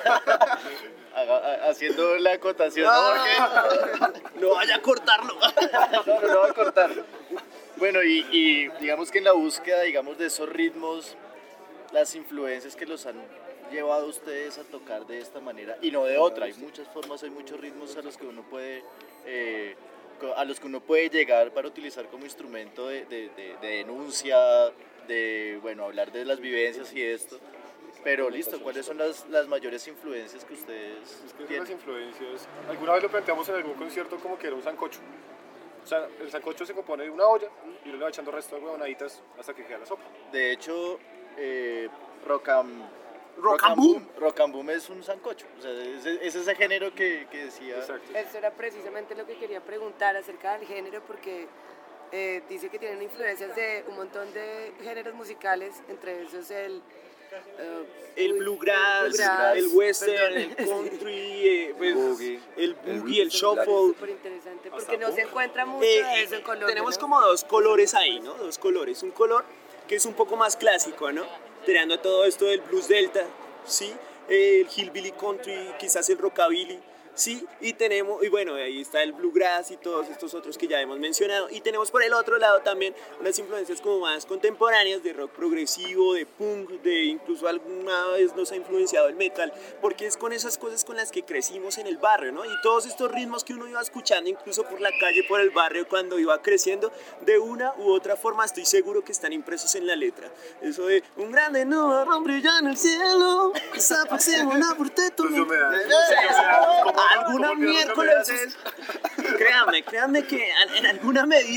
Speaker 2: haga- a- haciendo la acotación, ¿no? Porque...
Speaker 3: No vaya a cortarlo.
Speaker 2: No, no lo voy a cortar. Bueno, y, y digamos que en la búsqueda, digamos, de esos ritmos, las influencias que los han llevado a ustedes a tocar de esta manera y no de otra. Hay muchas formas, hay muchos ritmos a los que uno puede, eh, co- a los que uno puede llegar para utilizar como instrumento de, de- de- de denuncia, de, bueno, hablar de las vivencias y esto. Pero listo, ¿cuáles son las, las mayores influencias que ustedes
Speaker 5: Es que son las
Speaker 2: tienen?
Speaker 5: influencias. Alguna vez lo planteamos en algún concierto como que era un sancocho. O sea, el sancocho se compone de una olla y uno le va echando resto de huevonaditas hasta que queda la sopa.
Speaker 2: De hecho, eh, rock and,
Speaker 3: Rock and boom.
Speaker 2: rock and boom es un sancocho. O sea, es, es ese género que, que decía.
Speaker 5: Exacto.
Speaker 7: Eso era precisamente lo que quería preguntar acerca del género, porque eh, dice que tienen influencias de un montón de géneros musicales, entre esos el... eh,
Speaker 3: El
Speaker 7: uy,
Speaker 3: bluegrass,
Speaker 7: bluegrass,
Speaker 3: el western,
Speaker 7: perdón.
Speaker 3: el country, eh, pues,
Speaker 2: Boogie.
Speaker 3: el boogie, el
Speaker 7: Es
Speaker 3: shuffle.
Speaker 7: súper interesante, porque no se encuentra mucho
Speaker 3: Eh,
Speaker 7: de eso en Colombia,
Speaker 3: tenemos
Speaker 7: ¿no?
Speaker 3: como dos colores ahí, ¿no? Dos colores. Un color que es un poco más clásico, ¿no? Tirando a todo esto del blues delta, ¿sí? El hillbilly country, quizás el rockabilly, ¿sí? Y tenemos, y bueno, ahí está el bluegrass y todos estos otros que ya hemos mencionado. Y tenemos por el otro lado también unas influencias como más contemporáneas de rock progresivo, de punk, de incluso alguna vez nos ha influenciado el metal, porque es con esas cosas con las que crecimos en el barrio, ¿no? Y todos estos ritmos que uno iba escuchando incluso por la calle, por el barrio, cuando iba creciendo, de una u otra forma estoy seguro que están impresos en la letra. Eso de un grande nudo brilla en el cielo, desaparecemos una porteto.
Speaker 5: Pues yo me da- yo me da- ¿cómo-
Speaker 3: Alguna
Speaker 5: cómo olvidar los
Speaker 3: miércoles,
Speaker 5: humedades?
Speaker 3: créanme, créanme que en alguna medida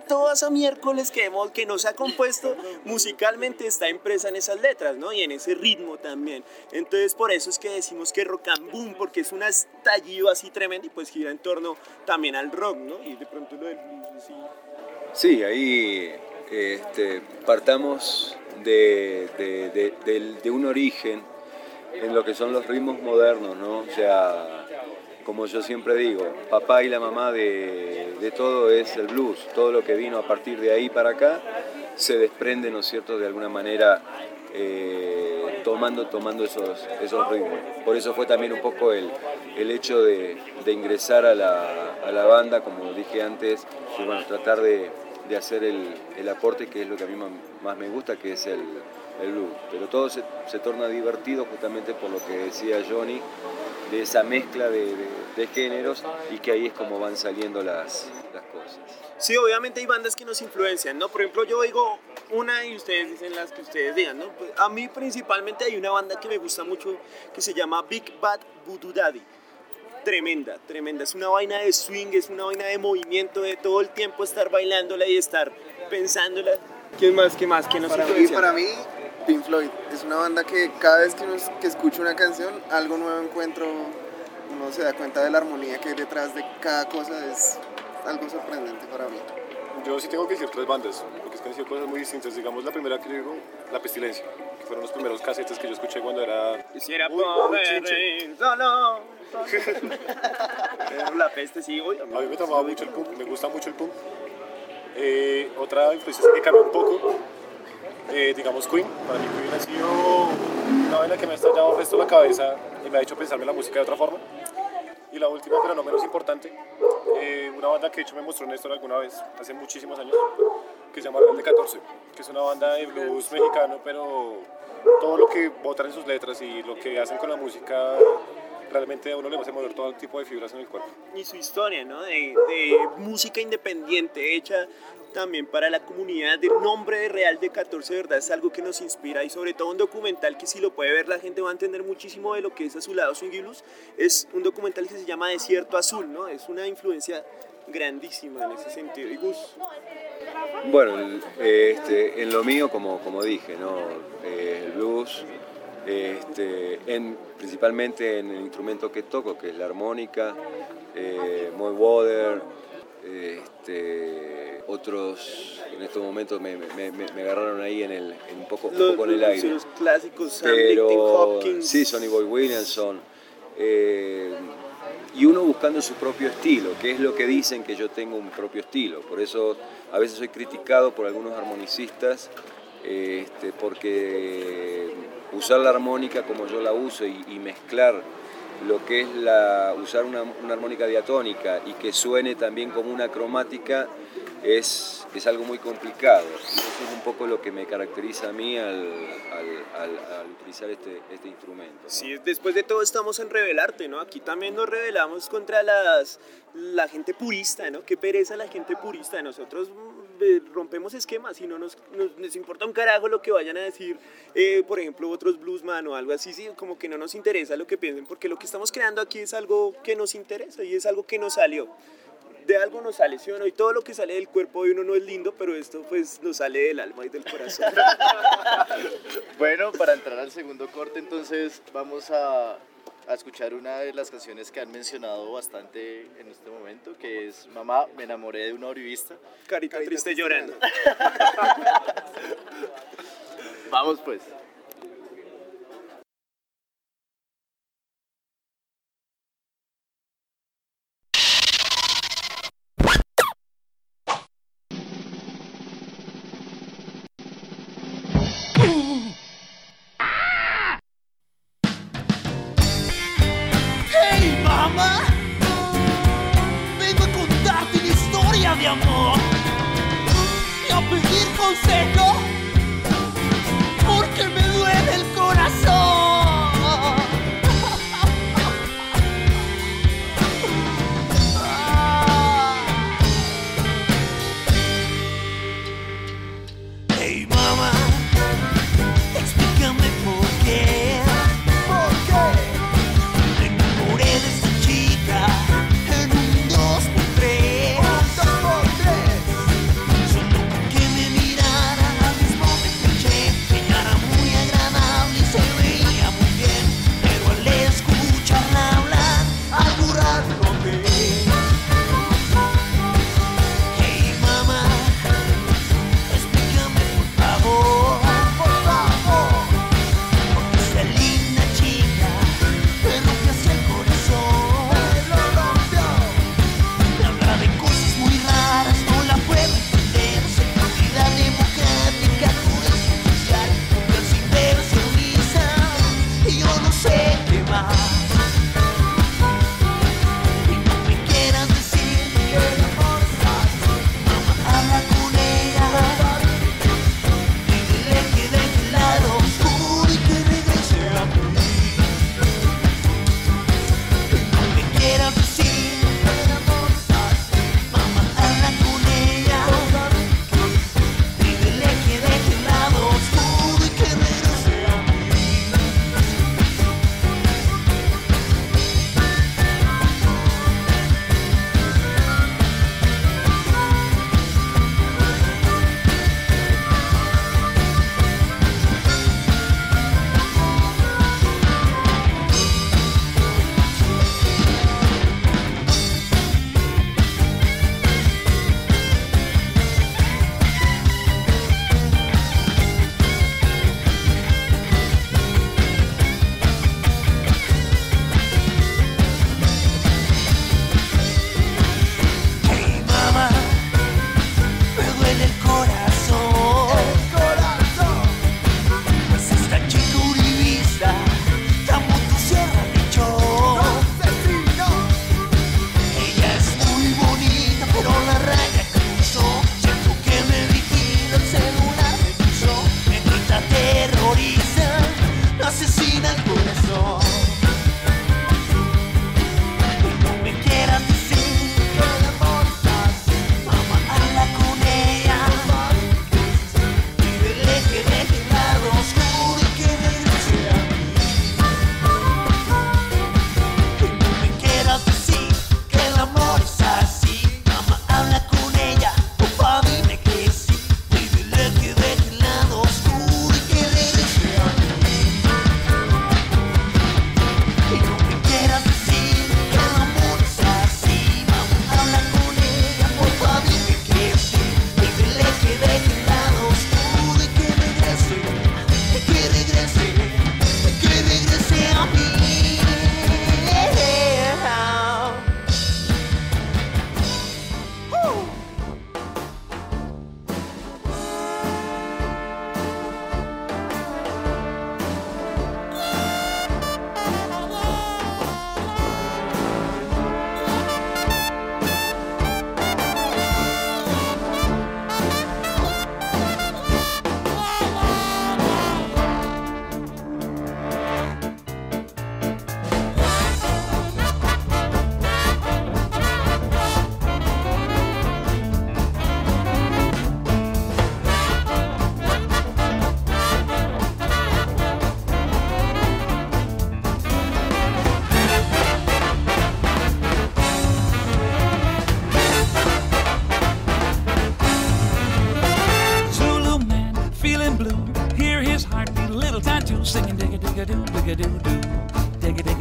Speaker 3: toda esa miércoles que, hemos, que nos ha compuesto musicalmente está impresa en esas letras, ¿no? Y en ese ritmo también. Entonces por eso es que decimos que Rock and Boom, porque es un estallido así tremendo y pues gira en torno también al rock, ¿no? Y de pronto lo del blues, así.
Speaker 6: Sí, ahí este, partamos de, de, de, de, de un origen en lo que son los ritmos modernos, ¿no? O sea, como yo siempre digo, papá y la mamá de, de todo es el blues. Todo lo que vino a partir de ahí para acá se desprende, ¿no es cierto?, de alguna manera eh, tomando, tomando esos, esos ritmos. Por eso fue también un poco el, el hecho de, de ingresar a la, a la banda, como dije antes, y bueno, tratar de, de hacer el, el aporte, que es lo que a mí más me gusta, que es el, el blues. Pero todo se, se torna divertido justamente por lo que decía Johnny, de esa mezcla de, de, de géneros, y que ahí es como van saliendo las, las cosas.
Speaker 3: Sí, obviamente hay bandas que nos influencian, ¿no? Por ejemplo, yo digo una y ustedes dicen las que ustedes digan, ¿no? Pues a mí principalmente hay una banda que me gusta mucho que se llama Big Bad Voodoo Daddy. Tremenda, tremenda. Es una vaina de swing, es una vaina de movimiento, de todo el tiempo estar bailándola y estar pensándola. ¿Quién más? ¿Qué más? ¿Qué nos
Speaker 4: Para mí,
Speaker 3: influencia?
Speaker 4: para mí, Pink Floyd es una banda que cada vez que, uno, que escucho una canción, algo nuevo encuentro, uno se da cuenta de la armonía que hay detrás de cada cosa, es algo sorprendente para mí.
Speaker 5: Yo sí tengo que decir tres bandas, porque es que han sido cosas muy distintas. Digamos, la primera que digo, La Pestilencia, que fueron los primeros casetes que yo escuché cuando era...
Speaker 3: Quisiera
Speaker 5: muy, muy
Speaker 3: poder
Speaker 5: chinche.
Speaker 3: ir solo, solo. La peste, sí, hoy.
Speaker 5: A mí me tomaba mucho el punk, me gusta mucho el punk. Eh, otra influencia que cambió un poco, eh, digamos Queen. Para mí Queen ha sido una vaina que me ha estallado el resto de la cabeza y me ha hecho pensarme la música de otra forma. Y la última, pero no menos importante, eh, una banda que de hecho me mostró Néstor alguna vez, hace muchísimos años, que se llama Rebelde catorce, que es una banda de blues mexicano, pero todo lo que botan en sus letras y lo que hacen con la música realmente a uno le hace mover todo tipo de fibras en el cuerpo.
Speaker 3: Y su historia, ¿no? De, de música independiente hecha también para la comunidad. El nombre de Real de catorce, de verdad, es algo que nos inspira, y sobre todo un documental que si lo puede ver la gente va a entender muchísimo de lo que es A Su Lado Swing y Blues. Es un documental que se llama Desierto Azul, ¿no? Es una influencia grandísima en ese sentido. Y Gus.
Speaker 6: Bueno, este, en lo mío, como, como dije, ¿no? Eh, el blues, este, en, principalmente en el instrumento que toco, que es la armónica, eh, Moe Water, este, otros en estos momentos me, me, me, me agarraron ahí en el, en un poco, un poco en el aire.
Speaker 3: Los clásicos, Sam
Speaker 6: Pero
Speaker 3: Tim Hopkins.
Speaker 6: sí, Sonny Boy Williamson. Eh, y uno buscando su propio estilo, que es lo que dicen que yo tengo un propio estilo. Por eso a veces soy criticado por algunos armonicistas, este, porque usar la armónica como yo la uso y, y mezclar lo que es la, usar una, una armónica diatónica y que suene también como una cromática es, es algo muy complicado. Y eso es un poco lo que me caracteriza a mí al, al, al, al utilizar este, este instrumento, ¿no?
Speaker 3: Sí, después de todo estamos en Revelarte, ¿no? Aquí también nos rebelamos contra las, la gente purista, ¿no? Qué pereza la gente purista. Nosotros eh, rompemos esquemas y no nos, nos, nos importa un carajo lo que vayan a decir, eh, por ejemplo, otros bluesman o algo así, sí, como que no nos interesa lo que piensen, porque lo que estamos creando aquí es algo que nos interesa y es algo que nos salió. De algo nos sale, ¿sí o no? Y todo lo que sale del cuerpo de uno no es lindo, pero esto pues nos sale del alma y del corazón.
Speaker 2: Bueno, para entrar al segundo corte, entonces vamos a, a escuchar una de las canciones que han mencionado bastante en este momento, que es Mamá, me enamoré de una uribista.
Speaker 3: Carita, Carita triste, triste llorando.
Speaker 2: Vamos pues.
Speaker 1: Hey mamá, vengo a contarte una historia de amor y a pedir consejo porque me duele el corazón. Hey mamá, explícame por qué. ¿Por qué? Me enamoré de esta chica en un dos por tres. Un dos por tres.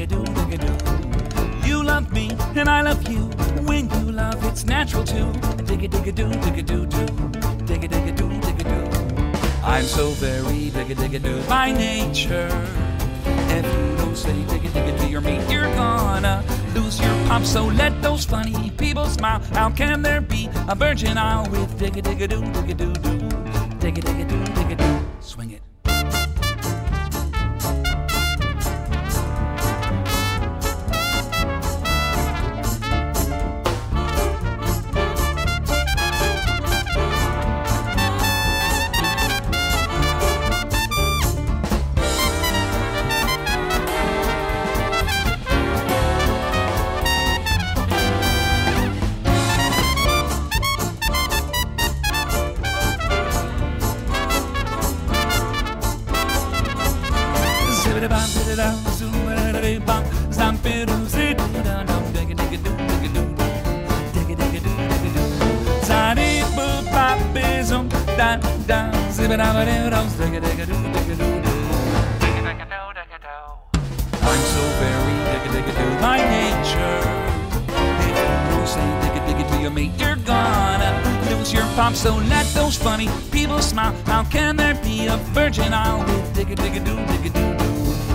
Speaker 8: digga-doo, digga-doo. You love me and I love you. When you love, it's natural to digga-digga-doo, digga-doo-doo, digga-digga-doo, digga-doo. I'm so very digga-digga-doo by nature. If you don't say digga-digga to your mate, you're gonna lose your pop. So let those funny people smile. How can there be a virgin isle with digga-digga-doo, digga-doo-doo, digga-digga-doo, digga-doo? Swing it. I'm so very digga-digga-doo by nature. If you don't say digga-digga to your mate, you're gonna lose your pop. So let those funny people smile. How can there be a virgin isle with digga-digga-doo, digga-doo-doo?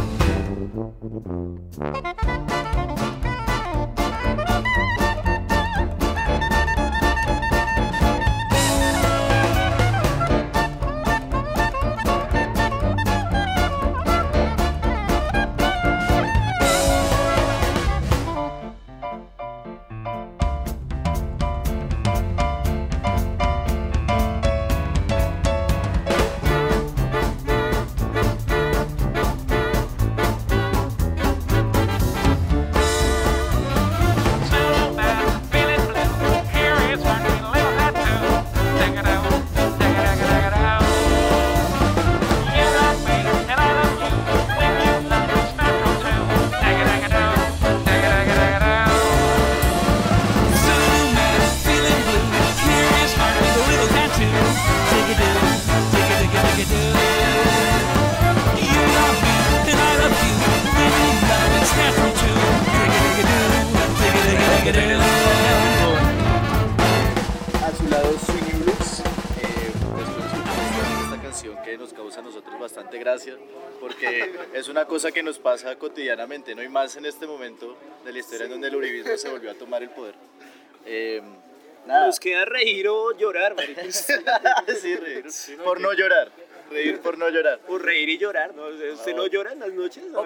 Speaker 2: A su lado Swing Blues, eh, después de esta canción que nos causa a nosotros bastante gracia, porque es una cosa que nos pasa cotidianamente, no hay más en este momento de la historia en donde el uribismo se volvió a tomar el poder. Eh, nada.
Speaker 3: Nos queda reír o llorar, marica.
Speaker 2: Sí, reír, por no llorar. Reír por no llorar.
Speaker 3: O reír y llorar, ¿no? ¿Usted no, no llora en las noches? ¿No?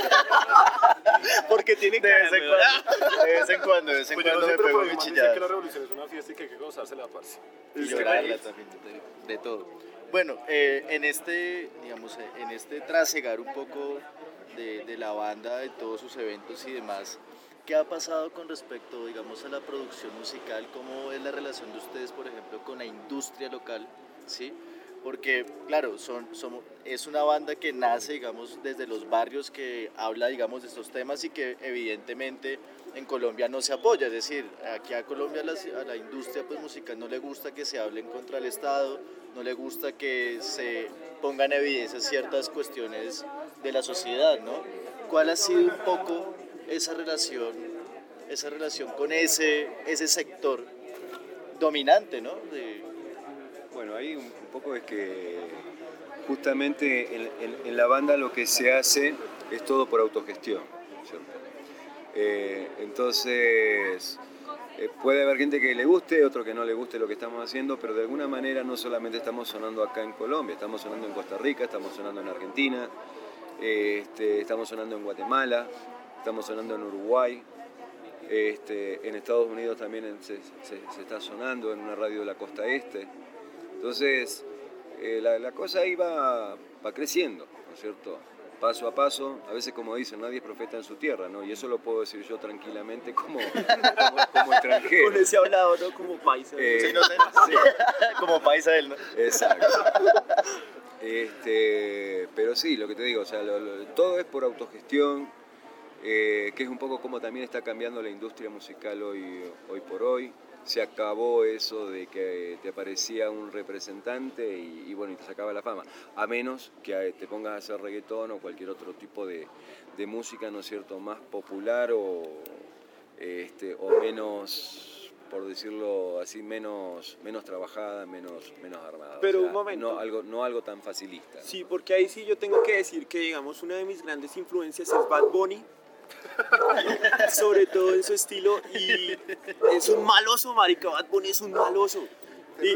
Speaker 3: Porque tiene
Speaker 2: de
Speaker 3: cara,
Speaker 2: vez en cuando, de vez en cuando, de vez en
Speaker 5: Pues
Speaker 2: cuando me pego mi chillada.
Speaker 5: que la revolución es una fiesta y que hay que gozársela, parce.
Speaker 2: Y llorarla también, de, de todo. Bueno, eh, en este, digamos, en este trasegar un poco de, de la banda, de todos sus eventos y demás, ¿qué ha pasado con respecto, digamos, a la producción musical? ¿Cómo es la relación de ustedes, por ejemplo, con la industria local? ¿Sí? Porque, claro, son, son, es una banda que nace, digamos, desde los barrios, que habla, digamos, de estos temas y que evidentemente en Colombia no se apoya. Es decir, aquí a Colombia, la, a la industria pues, musical no le gusta que se hable en contra del Estado, no le gusta que se pongan en evidencia ciertas cuestiones de la sociedad, ¿no? ¿Cuál ha sido un poco esa relación, esa relación con ese, ese sector dominante, ¿no? De,
Speaker 6: Bueno, ahí un poco es que justamente en, en, en la banda lo que se hace es todo por autogestión, ¿cierto? Eh, entonces eh, puede haber gente que le guste, otro que no le guste lo que estamos haciendo, pero de alguna manera no solamente estamos sonando acá en Colombia, estamos sonando en Costa Rica, estamos sonando en Argentina, eh, este, estamos sonando en Guatemala, estamos sonando en Uruguay. Este, en Estados Unidos también se, se, se está sonando en una radio de la costa este. Entonces, eh, la, la cosa ahí va, va creciendo, ¿no es cierto? Paso a paso, a veces como dicen, nadie es profeta en su tierra, ¿no? Y eso lo puedo decir yo tranquilamente como, como, como extranjero.
Speaker 3: Con ese hablado, ¿no? Como paisa.
Speaker 6: Eh,
Speaker 2: sí, no sé, sí. Como paisa él, ¿no?
Speaker 6: Exacto. Este, pero sí, lo que te digo, o sea, lo, lo, todo es por autogestión. eh, que es un poco como también está cambiando la industria musical hoy, hoy por hoy. Se acabó eso de que te aparecía un representante y, y bueno, y te sacaba la fama, a menos que te pongas a hacer reggaetón o cualquier otro tipo de, de música, ¿no es cierto?, más popular o, este, o menos, por decirlo así, menos, menos trabajada, menos, menos armada.
Speaker 3: Pero
Speaker 6: o sea,
Speaker 3: un momento.
Speaker 6: No algo, no algo tan facilista.
Speaker 3: Sí, porque ahí sí yo tengo que decir que, digamos, una de mis grandes influencias es Bad Bunny. Sobre todo en su estilo, y es un maloso, marica. Bad Bunny es un maloso. Y,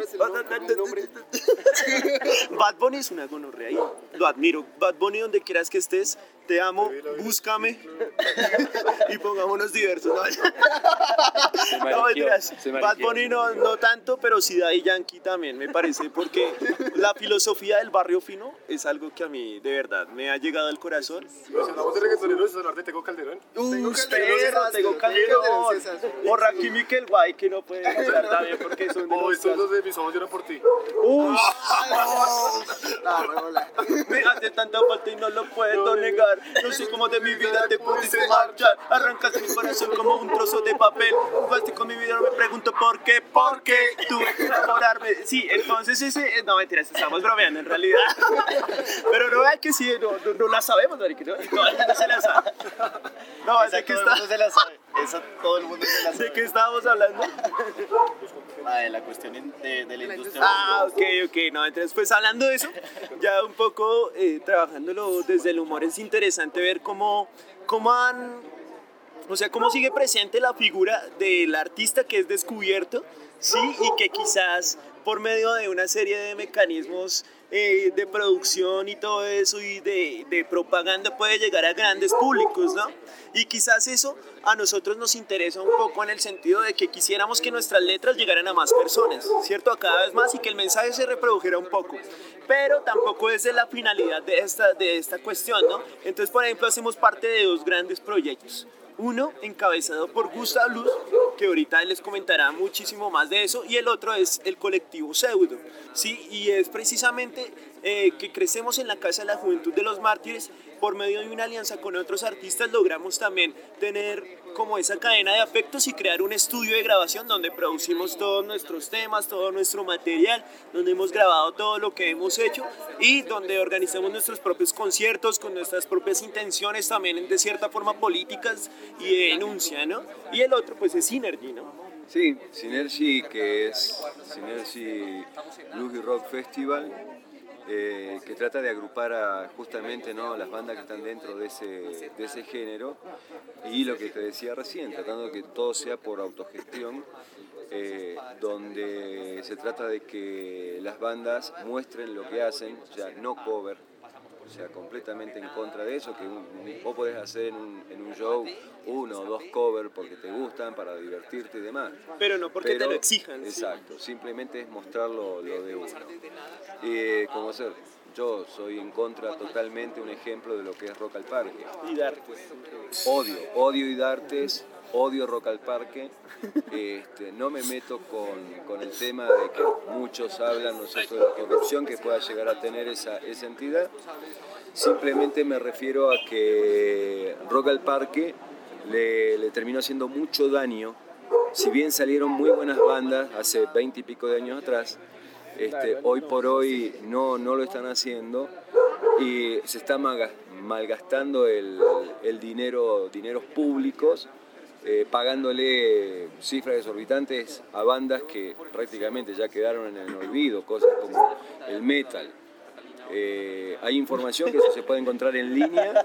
Speaker 3: Bad Bunny es una gonorrea y lo admiro. Bad Bunny, donde quieras que estés, te amo, búscame y pongámonos diversos. No, no mentiras. Bad Bunny no, no tanto, pero sí Daddy Yankee también me parece, porque la filosofía del barrio fino es algo que a mí de verdad me ha llegado al corazón.
Speaker 5: Si hablamos de reggaetoneros, hablar de Tego Calderón.
Speaker 3: Uh, espera, Tego Calderón. O Rakim y Mikel Guay, que no pueden hablar también porque son de
Speaker 5: Oh,
Speaker 3: los
Speaker 5: estos dos de mis ojos lloran por ti.
Speaker 3: Uy,
Speaker 4: La rola.
Speaker 3: me hace tanta falta y no lo puedo negar. No sé cómo de mi vida te pudiste marchar. Arrancaste mi corazón como un trozo de papel. Jugaste con mi vida, me pregunto por qué. ¿Por qué tuve que enamorarme? Sí, entonces ese... No, mentiras, estamos bromeando en realidad. Pero no vean que sí, no, no, no la sabemos, marica, ¿no? Y toda la gente se la sabe. No,
Speaker 2: Esa
Speaker 3: ¿de qué
Speaker 2: todo el
Speaker 3: está?
Speaker 2: mundo se la sabe. Esa todo el mundo se la sabe.
Speaker 3: ¿De qué estábamos hablando?
Speaker 2: Ah, de la cuestión in- de, de la industria.
Speaker 3: Ah, ok, ok, no, entonces pues hablando de eso, ya un poco eh, trabajándolo desde el humor, es interesante ver cómo, cómo han, o sea, cómo sigue presente la figura del artista que es descubierto, sí, y que quizás por medio de una serie de mecanismos eh, de producción y todo eso y de, de propaganda puede llegar a grandes públicos, ¿no? Y quizás eso a nosotros nos interesa un poco en el sentido de que quisiéramos que nuestras letras llegaran a más personas, ¿cierto? A cada vez más y que el mensaje se reprodujera un poco. Pero tampoco esa es la finalidad de esta, de esta cuestión, ¿no? Entonces, por ejemplo, hacemos parte de dos grandes proyectos. Uno encabezado por Gustav Luz, que ahorita les comentará muchísimo más de eso, y el otro es el colectivo Pseudo, ¿sí? Y es precisamente eh, que crecemos en la Casa de la Juventud de los Mártires. Por medio de una alianza con otros artistas logramos también tener como esa cadena de afectos y crear un estudio de grabación donde producimos todos nuestros temas, todo nuestro material, donde hemos grabado todo lo que hemos hecho y donde organizamos nuestros propios conciertos con nuestras propias intenciones también de cierta forma políticas y de denuncia, ¿no? Y el otro pues es Synergy, ¿no?
Speaker 6: Sí, Synergy, que es Synergy Blues y Rock Festival, eh, que trata de agrupar a justamente, ¿no?, las bandas que están dentro de ese, de ese género, y lo que te decía recién, tratando de que todo sea por autogestión, eh, donde se trata de que las bandas muestren lo que hacen, o sea, no cover, o sea, completamente en contra de eso, que un, vos podés hacer en un, en un show uno o dos covers porque te gustan, para divertirte y demás.
Speaker 3: Pero no porque
Speaker 6: Pero,
Speaker 3: te lo exijan.
Speaker 6: Exacto, sí. Simplemente es mostrar lo, lo de uno. Eh, como ser, yo soy en contra totalmente, un ejemplo de lo que es Rock al Parque.
Speaker 3: Y darte.
Speaker 6: Odio, odio Idartes, odio Rock al Parque. Este, no me meto con, con el tema de que muchos hablan, ¿no sé?, de la corrupción que pueda llegar a tener esa, esa entidad. Simplemente me refiero a que Rock al Parque le, le terminó haciendo mucho daño. Si bien salieron muy buenas bandas hace veinte y pico de años atrás, este, hoy por hoy no, no lo están haciendo y se está malgastando el, el dinero, dineros públicos, eh, pagándole cifras exorbitantes a bandas que prácticamente ya quedaron en el olvido, cosas como el metal. Eh, hay información que se puede encontrar en línea,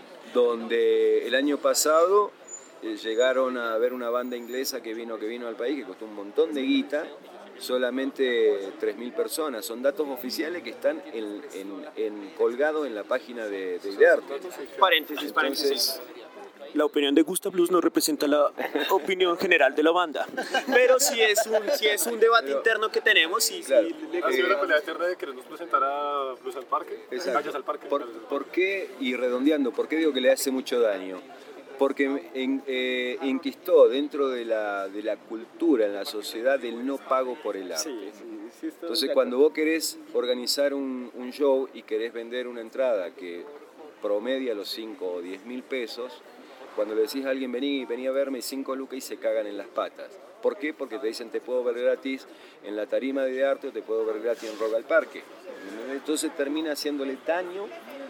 Speaker 6: donde el año pasado eh, llegaron a ver una banda inglesa que vino, que vino al país, que costó un montón de guita, solamente tres mil personas. Son datos oficiales que están en, en, en, colgados en la página de, de Idearte.
Speaker 3: Paréntesis, paréntesis. La opinión de Gustav Luz no representa la opinión general de la banda, pero sí es un, sí es un debate pero, interno que tenemos y
Speaker 6: claro,
Speaker 3: sí,
Speaker 6: le,
Speaker 5: ha sido la pelea eterna de querernos presentar a Blues al Parque,
Speaker 6: exacto.
Speaker 5: Al Parque.
Speaker 6: ¿Por, ¿Por qué, y redondeando, por qué digo que le hace mucho daño? Porque en, eh, enquistó dentro de la, de la cultura, en la sociedad, del no pago por el arte.
Speaker 3: Sí, sí, sí,
Speaker 6: entonces cuando vos querés organizar un, un show y querés vender una entrada que promedia los cinco o diez mil pesos, cuando le decís a alguien vení, vení a verme cinco lucas y se cagan en las patas. ¿Por qué? Porque te dicen te puedo ver gratis en la tarima de arte o te puedo ver gratis en Rock al Parque. Entonces termina haciéndole daño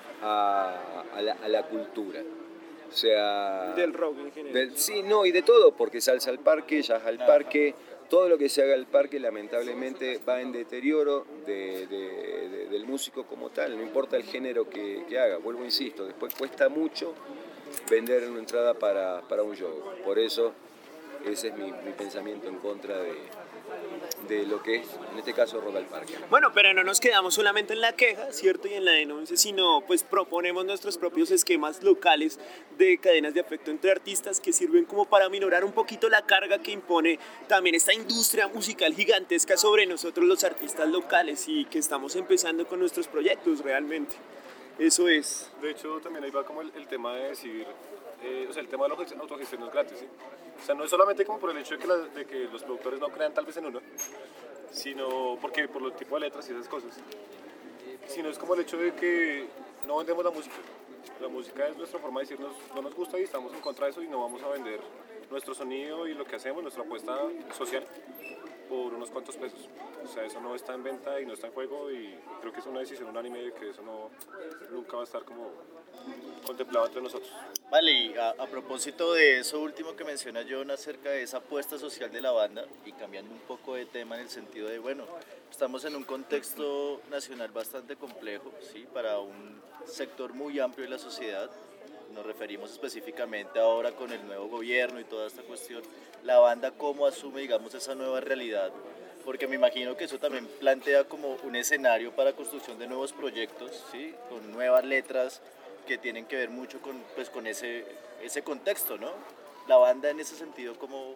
Speaker 6: a, a, la, a la cultura. O sea...
Speaker 3: Del rock en general.
Speaker 6: Del, sí, no, y de todo, porque salsa al parque, jazz al parque, todo lo que se haga al parque lamentablemente va en deterioro de, de, de, del músico como tal, no importa el género que, que haga. Vuelvo, insisto, después cuesta mucho vender una entrada para, para un show. Por eso ese es mi, mi pensamiento en contra de, de lo que es, en este caso, Rock al Parque.
Speaker 3: Bueno, pero no nos quedamos solamente en la queja, ¿cierto? Y en la denuncia, sino pues proponemos nuestros propios esquemas locales de cadenas de afecto entre artistas que sirven como para minorar un poquito la carga que impone también esta industria musical gigantesca sobre nosotros los artistas locales y que estamos empezando con nuestros proyectos realmente. Eso es.
Speaker 5: De hecho, también ahí va como el, el tema de decir, eh, o sea, el tema de la autogestión no es gratis, ¿sí? O sea, no es solamente como por el hecho de que, la, de que los productores no crean tal vez en uno, sino porque por el tipo de letras y esas cosas, sino es como el hecho de que no vendemos la música. La música es nuestra forma de decirnos, no nos gusta y estamos en contra de eso y no vamos a vender nuestro sonido y lo que hacemos, nuestra apuesta social, por unos cuantos pesos. O sea, eso no está en venta y no está en juego y creo que es una decisión unánime de que eso no, nunca va a estar como contemplado entre nosotros.
Speaker 2: Vale, y a, a propósito de eso último que menciona John acerca de esa apuesta social de la banda y cambiando un poco de tema en el sentido de, bueno, estamos en un contexto nacional bastante complejo, ¿sí? Para un sector muy amplio de la sociedad. Nos referimos específicamente ahora con el nuevo gobierno y toda esta cuestión. La banda, ¿cómo asume, digamos, esa nueva realidad? Porque me imagino que eso también plantea como un escenario para construcción de nuevos proyectos, ¿sí? Con nuevas letras que tienen que ver mucho con, pues, con ese, ese contexto, ¿no? La banda en ese sentido, ¿cómo,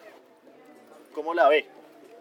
Speaker 2: cómo la ve?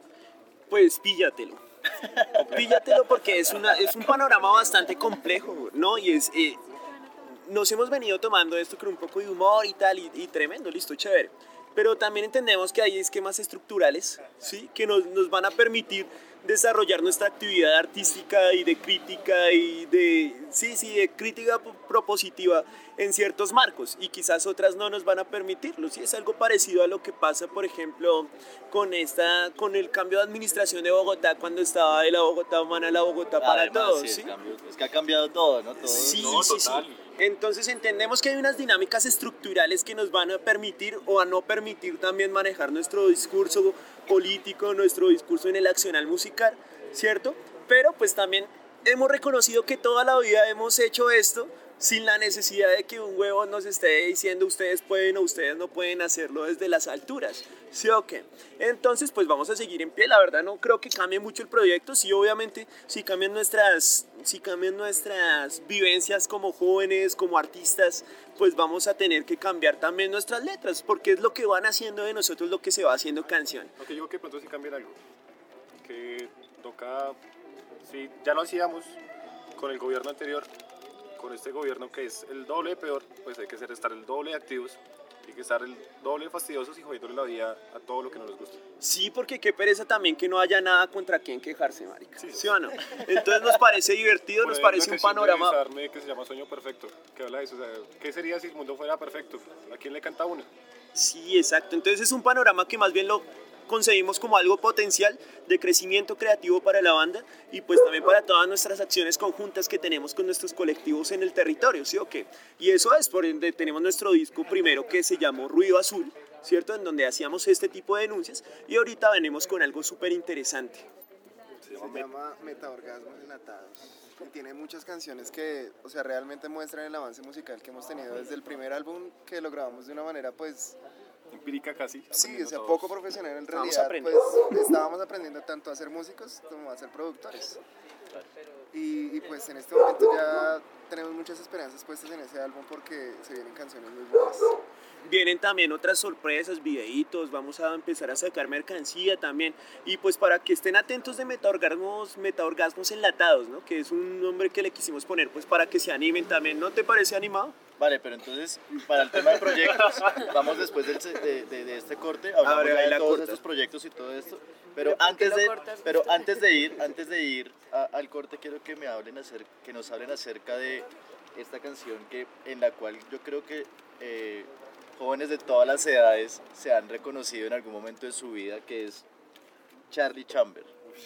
Speaker 3: Pues píllatelo. Píllatelo porque es, una, es un panorama bastante complejo, ¿no? Y es... Eh, nos hemos venido tomando esto con un poco de humor y tal, y, y tremendo, listo, chévere. Pero también entendemos que hay esquemas estructurales, ¿sí? Que nos, nos van a permitir desarrollar nuestra actividad artística y de crítica y de, sí, sí, de crítica propositiva en ciertos marcos y quizás otras no nos van a permitirlo. ¿Sí? Es algo parecido a lo que pasa, por ejemplo, con, esta, con el cambio de administración de Bogotá cuando estaba de la Bogotá humana a la Bogotá para
Speaker 2: Además,
Speaker 3: todos.
Speaker 2: sí,
Speaker 3: ¿sí?
Speaker 2: Cambio, es que ha cambiado todo, ¿no? Todo,
Speaker 3: Sí,
Speaker 2: no,
Speaker 3: sí, sí. Entonces entendemos que hay unas dinámicas estructurales que nos van a permitir o a no permitir también manejar nuestro discurso político, nuestro discurso en el accional musical, ¿cierto? Pero pues también hemos reconocido que toda la vida hemos hecho esto sin la necesidad de que un huevo nos esté diciendo ustedes pueden o ustedes no pueden hacerlo desde las alturas, ¿sí o qué? Entonces pues vamos a seguir en pie, la verdad no creo que cambie mucho el proyecto, sí obviamente si cambian nuestras, si cambian nuestras vivencias como jóvenes, como artistas, pues vamos a tener que cambiar también nuestras letras, porque es lo que van haciendo de nosotros lo que se va haciendo canción.
Speaker 5: Ok, yo digo que pronto sí cambian algo, que toca, si ya lo hacíamos con el gobierno anterior, con este gobierno que es el doble peor, pues hay que ser, estar el doble de activos, hay que estar el doble de fastidiosos y jodiéndole la vida a todo lo que no nos gusta.
Speaker 3: Sí, porque qué pereza también que no haya nada contra quien quejarse, marica.
Speaker 5: Sí, sí.
Speaker 3: ¿Sí o no? Entonces nos parece divertido, nos parece un panorama...
Speaker 5: Que se llama Sueño Perfecto, que habla de eso, o sea, ¿qué sería si el mundo fuera perfecto? ¿A quién le canta uno?
Speaker 3: Sí, exacto. Entonces es un panorama que más bien lo concebimos como algo potencial de crecimiento creativo para la banda y pues también para todas nuestras acciones conjuntas que tenemos con nuestros colectivos en el territorio, ¿sí o qué? Y eso es por ende tenemos nuestro disco primero que se llamó Ruido Azul, ¿cierto? En donde hacíamos este tipo de denuncias y ahorita venimos con algo súper interesante.
Speaker 4: Se llama Metaorgasmos Enlatados. Y tiene muchas canciones que, o sea, realmente muestran el avance musical que hemos tenido desde el primer álbum, que lo grabamos de una manera, pues...
Speaker 5: empírica casi.
Speaker 4: Sí, o sea,
Speaker 5: todos.
Speaker 4: poco profesional en
Speaker 3: Estábamos
Speaker 4: realidad,
Speaker 3: aprendiendo.
Speaker 4: pues estábamos aprendiendo tanto a ser músicos como a ser productores. Y, y pues en este momento ya tenemos muchas esperanzas puestas en ese álbum porque se vienen canciones muy buenas.
Speaker 3: Vienen también otras sorpresas, videitos, vamos a empezar a sacar mercancía también. Y pues para que estén atentos de Metaorgasmos, Metaorgasmos Enlatados, ¿no? Que es un nombre que le quisimos poner pues para que se animen también. ¿No te parece animado?
Speaker 2: Vale, pero entonces, para el tema de proyectos, vamos después del, de, de, de este corte, hablamos
Speaker 3: Ahora,
Speaker 2: ya
Speaker 3: ahí
Speaker 2: de
Speaker 3: la
Speaker 2: todos
Speaker 3: cortas.
Speaker 2: estos proyectos y todo esto, pero
Speaker 7: ¿Pero por qué
Speaker 2: antes
Speaker 7: lo
Speaker 2: de,
Speaker 7: cortas?
Speaker 2: pero antes de ir, antes de ir a- al corte, quiero que me hablen acer- que nos hablen acerca de esta canción que, en la cual yo creo que eh, jóvenes de todas las edades se han reconocido en algún momento de su vida, que es Charlie Chamber.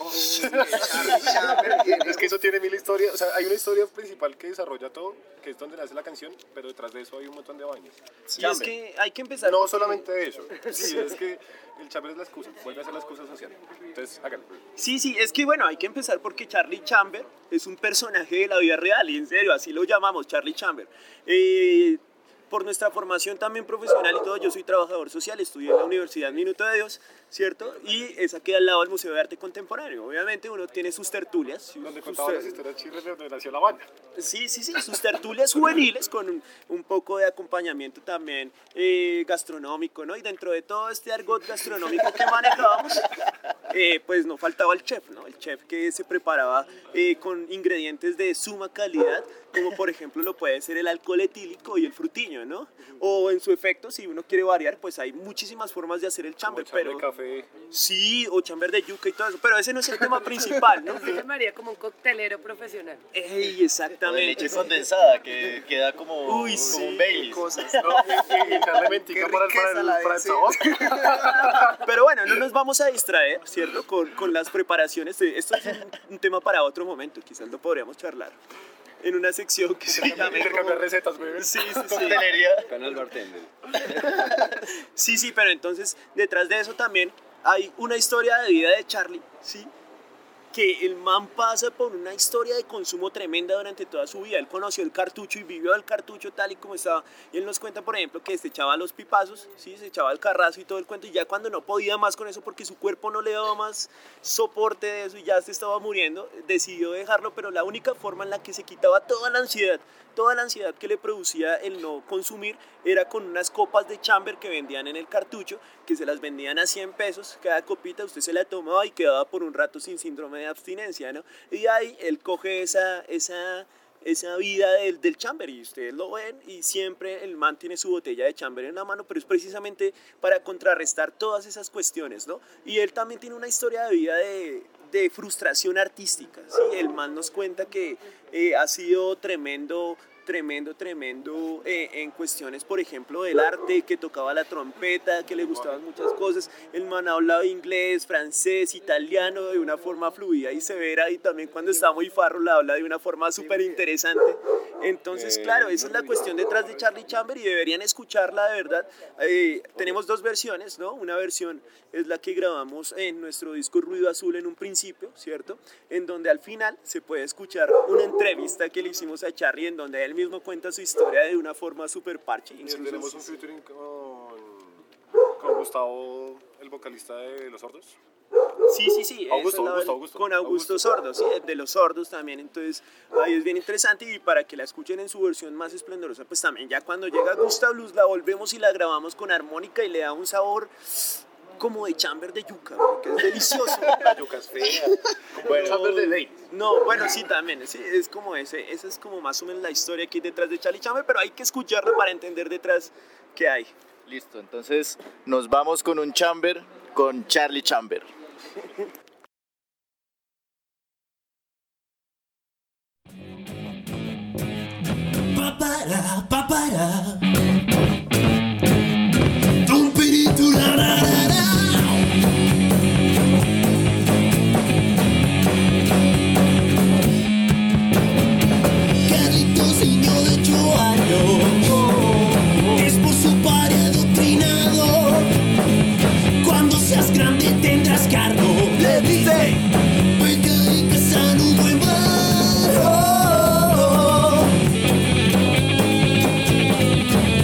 Speaker 5: Es que eso tiene mil historias, o sea, hay una historia principal que desarrolla todo, que es donde nace la canción, pero detrás de eso hay un montón de vainas.
Speaker 3: Sí, es que hay que empezar.
Speaker 5: No solamente eso, sí, es que el Chamber es la excusa, vuelve a ser la excusa social. Entonces, háganlo.
Speaker 3: Sí, sí, es que bueno, hay que empezar porque Charlie Chamber es un personaje de la vida real, y en serio, así lo llamamos, Charlie Chamber. Eh, por nuestra formación también profesional y todo, yo soy trabajador social, estudié en la Universidad Minuto de Dios, ¿cierto? Y esa queda al lado del Museo de Arte Contemporáneo. Obviamente uno tiene sus tertulias.
Speaker 5: Donde
Speaker 3: sus
Speaker 5: contaban las historias chiles de donde nació la banda.
Speaker 3: Sí, sí, sí, sus tertulias juveniles con un, un poco de acompañamiento también eh, gastronómico, ¿no? Y dentro de todo este argot gastronómico que manejábamos, eh, pues no faltaba el chef, ¿no? El chef que se preparaba eh, con ingredientes de suma calidad, como por ejemplo lo puede ser el alcohol etílico y el frutiño, ¿no? O en su efecto, si uno quiere variar, pues hay muchísimas formas de hacer el chamber,
Speaker 5: chamber
Speaker 3: pero...
Speaker 5: de café.
Speaker 3: Sí, o chamber de yuca y todo eso, pero ese no es el tema principal, ¿no?
Speaker 7: Se llamaría como un coctelero profesional.
Speaker 3: Ey, exactamente.
Speaker 2: O de leche condensada, que queda como,
Speaker 3: Uy,
Speaker 2: como
Speaker 3: sí,
Speaker 2: un Baileys.
Speaker 4: Cosas.
Speaker 5: No, y, y echarle mentica
Speaker 4: Qué
Speaker 5: para el, para
Speaker 4: riqueza
Speaker 5: el,
Speaker 4: la de
Speaker 5: para el
Speaker 4: ese.
Speaker 5: sabor.
Speaker 3: Pero bueno, no nos vamos a distraer, ¿cierto? Con, con las preparaciones. Esto es un, un tema para otro momento, quizás lo podríamos charlar en una sección que se llame
Speaker 5: Intercambiar recetas, bebé.
Speaker 3: Sí, sí, sí.
Speaker 2: Coctelería.
Speaker 6: Canal Bartender.
Speaker 3: Sí, sí, pero entonces detrás de eso también hay una historia de vida de Charlie, ¿sí? Que el man pasa por una historia de consumo tremenda durante toda su vida. Él conoció el cartucho y vivió el cartucho tal y como estaba. Y él nos cuenta, por ejemplo, que se echaba los pipazos, ¿sí? Se echaba el carrazo y todo el cuento. Y ya cuando no podía más con eso porque su cuerpo no le daba más soporte de eso y ya se estaba muriendo, decidió dejarlo. Pero la única forma en la que se quitaba toda la ansiedad, toda la ansiedad que le producía el no consumir, era con unas copas de chamber que vendían en el cartucho, que se las vendían a cien pesos cada copita. Usted se la tomaba y quedaba por un rato sin síndrome de abstinencia, ¿no? Y ahí él coge esa, esa, esa vida del, del chamber y ustedes lo ven y siempre el man tiene su botella de chamber en la mano, pero es precisamente para contrarrestar todas esas cuestiones, ¿no? Y él también tiene una historia de vida de, de frustración artística, ¿sí? El man nos cuenta que eh, ha sido tremendo tremendo, tremendo eh, en cuestiones, por ejemplo, del arte, que tocaba la trompeta, que le gustaban muchas cosas. El man hablaba inglés, francés, italiano de una forma fluida y severa, y también cuando está muy farro la habla de una forma súper interesante. Entonces, claro, esa es la cuestión detrás de Charlie Chamber y deberían escucharla de verdad. Eh, tenemos dos versiones, ¿no? Una versión es la que grabamos en nuestro disco Ruido Azul en un principio, ¿cierto? En donde al final se puede escuchar una entrevista que le hicimos a Charlie en donde él mismo cuenta su historia de una forma súper parche.
Speaker 5: Y
Speaker 3: Incluso
Speaker 5: tenemos un featuring con, con Gustavo, el vocalista de Los Sordos.
Speaker 3: Sí, sí, sí.
Speaker 5: Augusto,
Speaker 3: esa es la-
Speaker 5: Augusto, Augusto.
Speaker 3: Con Augusto,
Speaker 5: Augusto.
Speaker 3: Sordo, sí, de Los Sordos también. Entonces, ahí es bien interesante y para que la escuchen en su versión más esplendorosa, pues también ya cuando llega Gusta Blues la volvemos y la grabamos con armónica y le da un sabor como de chamber de yuca, que es delicioso.
Speaker 5: La yuca es fea.
Speaker 2: Bueno,
Speaker 5: Chamber de ley.
Speaker 3: No, bueno, sí, también, sí, es como ese, esa es como más o menos la historia que hay detrás de Charlie Chamber, pero hay que escucharlo para entender detrás qué hay.
Speaker 2: listo, entonces nos vamos con un chamber con Charlie Chamber.
Speaker 1: Papara, papara. Tumpiritu, la, la, la, la. Carlitos, niño de ocho años, es por su padre adoctrinado. Cuando seas grande tendrás cargo, le dice. Peca y casar un buen barro.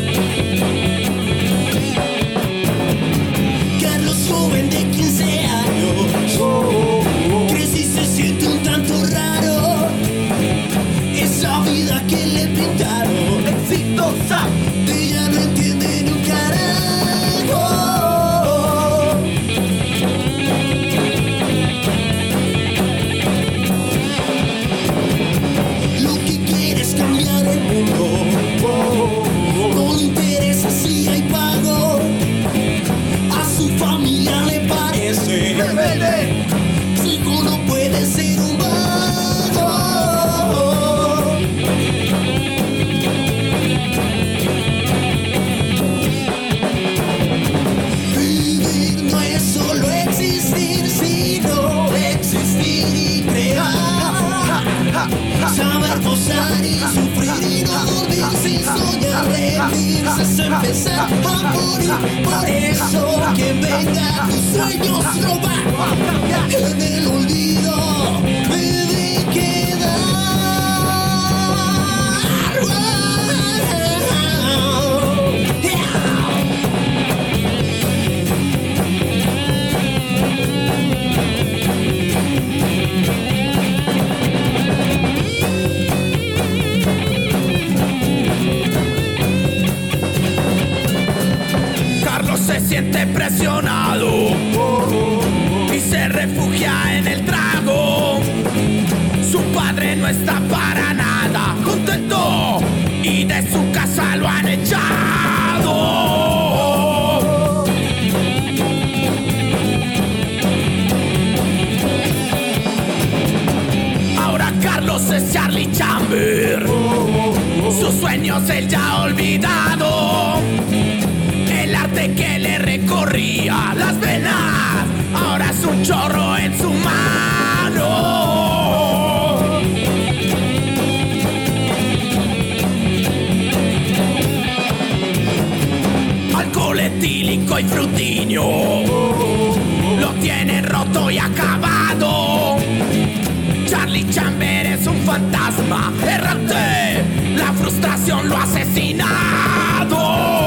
Speaker 1: morir. Por eso quien venga a tus sueños robar, en el olvido debe quedar.
Speaker 8: Se siente presionado y se refugia en el trago. Su padre no está para nada contento y de su casa lo han echado. Ahora Carlos es Charlie Chamber, sus sueños él ya ha olvidado. El arte que le recorría las venas ahora es un chorro en su mano. Alcohol etílico y frutinio lo tiene roto y acabado. Charlie Chamber es un fantasma errante, la frustración lo ha asesinado.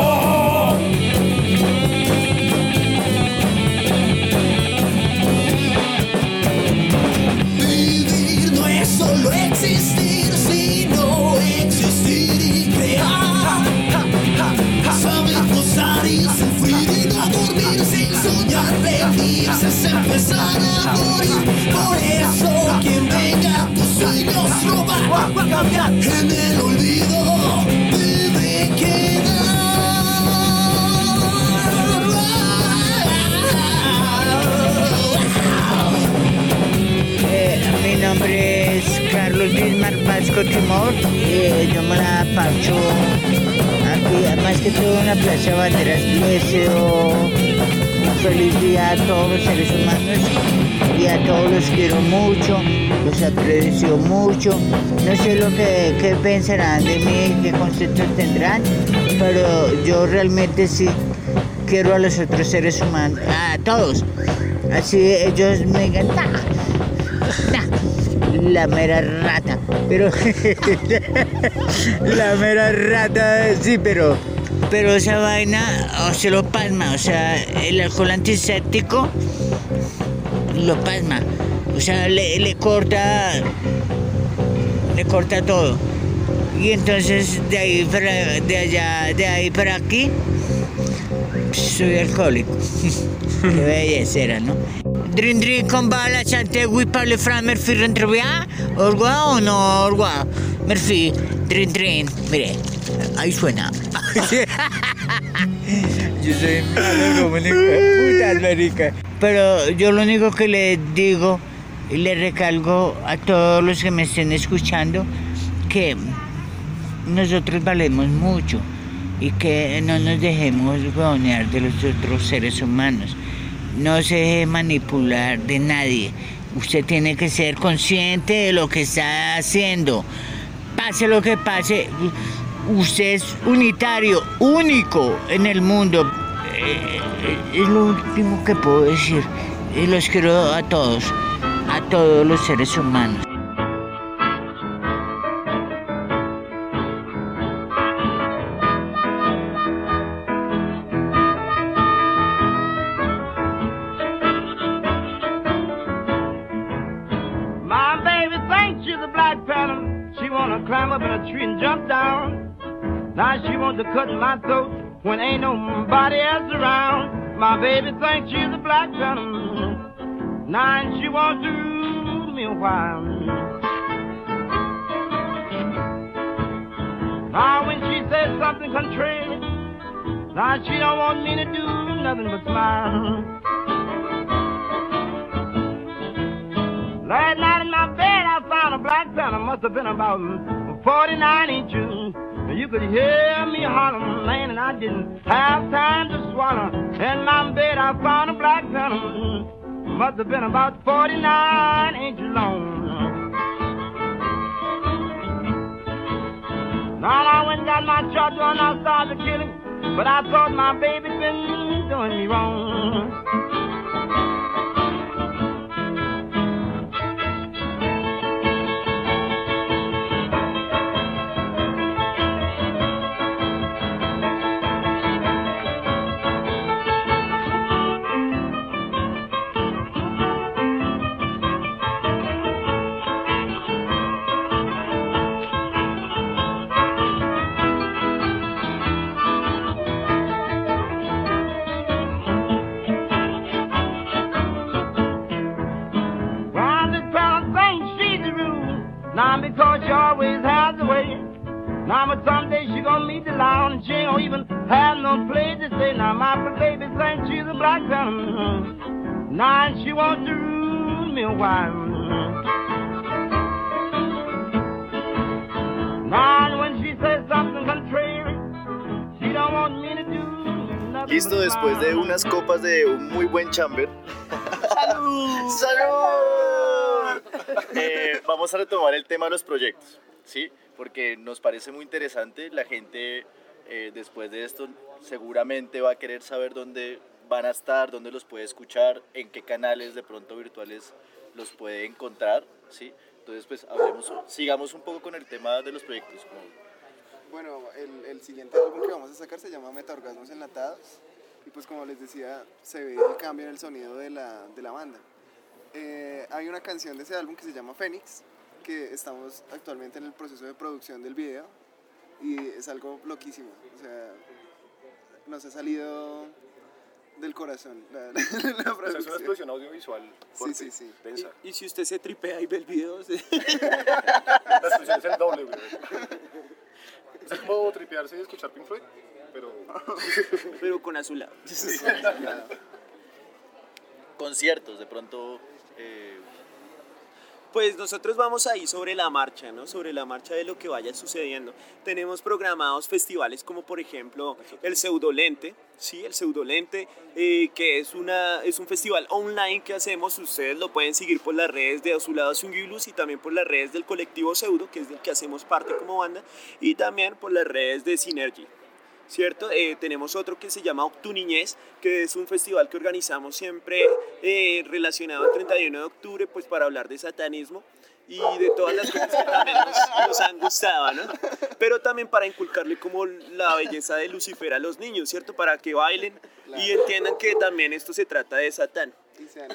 Speaker 1: Solo existir, sino existir y crear. Saber gozar y sufrir y no dormir sin soñar, rendirse es empezar a morir. Por eso quien venga a tus sueños robar, en el olvido debe quedar.
Speaker 9: Eh, mi nombre es Carlos Bismarck Vasco Timor, eh, yo me la paso aquí, más que todo en la Plaza Banderas. Le deseo un feliz día a todos los seres humanos y a todos los quiero mucho, los aprecio mucho. No sé lo que, que pensarán de mí, qué conceptos tendrán, pero yo realmente sí quiero a los otros seres humanos, a todos. Así ellos me digan, ¡nah! ¡nah! La mera rata, pero la mera rata, sí, pero pero esa vaina o se lo pasma, o sea, el alcohol antiséptico lo pasma, o sea, le, le corta, le corta todo, y entonces de ahí para, de allá, de ahí para aquí, soy alcohólico. Qué belleza, ¿no? Drin drin con bala chante oui parle Fran Murphy rentrovia orgua o no orgua Murphy drin drin, mire, ahí suena. Yo soy malo como un hijo de puta, marica. Pero yo lo único que le digo y le recalco a todos los que me estén escuchando, que nosotros valemos mucho y que no nos dejemos huevonear de los otros seres humanos. No se deje manipular de nadie. Usted tiene que ser consciente de lo que está haciendo. Pase lo que pase, usted es unitario, único en el mundo. Eh, es lo último que puedo decir. Y los quiero a todos, a todos los seres humanos.
Speaker 10: Climb up in a tree and jump down. Now she wants to cut my throat when ain't nobody else around. My baby thinks she's a black panther. Now she wants to rule me a while. Now when she says something contrary, now she don't want me to do nothing but smile. Last night in my bed I found a black panther, must have been about forty-nine inches. You could hear me hollering, man, and I didn't have time to swallow. In my bed I found a black panther, must have been about forty-nine inches long. Now I went and got my shotgun, I started to kill him. but I thought my baby been doing me wrong. Now because she always has a way. Now but someday she gonna meet the lion and she ain't gonna even have no place to stay. Now my baby thinks she's a black panther. Now she wants to rule me a while. Now when she says something contrary, she don't want me to do nothing.
Speaker 2: Listo, después de unas copas de un muy buen chamber.
Speaker 3: ¡Salud!
Speaker 2: ¡Salud! Eh, vamos a retomar el tema de los proyectos, ¿sí? Porque nos parece muy interesante. La gente eh, después de esto seguramente va a querer saber dónde van a estar, dónde los puede escuchar, en qué canales de pronto virtuales los puede encontrar, ¿sí? Entonces pues hablemos, sigamos un poco con el tema de los proyectos. Como...
Speaker 4: Bueno, el, el siguiente álbum que vamos a sacar se llama Metaorgasmos Enlatados y pues como les decía se ve el cambio en el sonido de la, de la banda. Eh, hay una canción de ese álbum que se llama Fénix, que estamos actualmente en el proceso de producción del video y es algo loquísimo, o sea, nos ha salido del corazón la, la, la producción.
Speaker 5: O sea, es una explosión audiovisual fuerte,
Speaker 4: sí, sí, sí.
Speaker 5: densa.
Speaker 3: Y, y si usted se tripea y ve el video, ¿sí?
Speaker 5: La explosión es el doble, güey. Es como tripearse y escuchar Pink Floyd, pero...
Speaker 3: pero con azulado.
Speaker 5: Sí.
Speaker 2: Conciertos, de pronto... Eh...
Speaker 3: Pues nosotros vamos ahí sobre la marcha, ¿no? Sobre la marcha de lo que vaya sucediendo. Tenemos programados festivales como por ejemplo el Pseudolente, sí, el Pseudolente, eh, que es, una, es un festival online que hacemos. Ustedes lo pueden seguir por las redes de Azulado Swing Blues y también por las redes del colectivo Pseudo, que es del que hacemos parte como banda, y también por las redes de Synergy. ¿Cierto? Eh, tenemos otro que se llama Octu Niñez, que es un festival que organizamos siempre eh, relacionado al treinta y uno de octubre, pues para hablar de satanismo y de todas las cosas que también nos, nos han gustado, ¿no? Pero también para inculcarle como la belleza de Lucifer a los niños, ¿cierto? Para que bailen claro. Y entiendan que también esto se trata de Satán.
Speaker 4: Y sean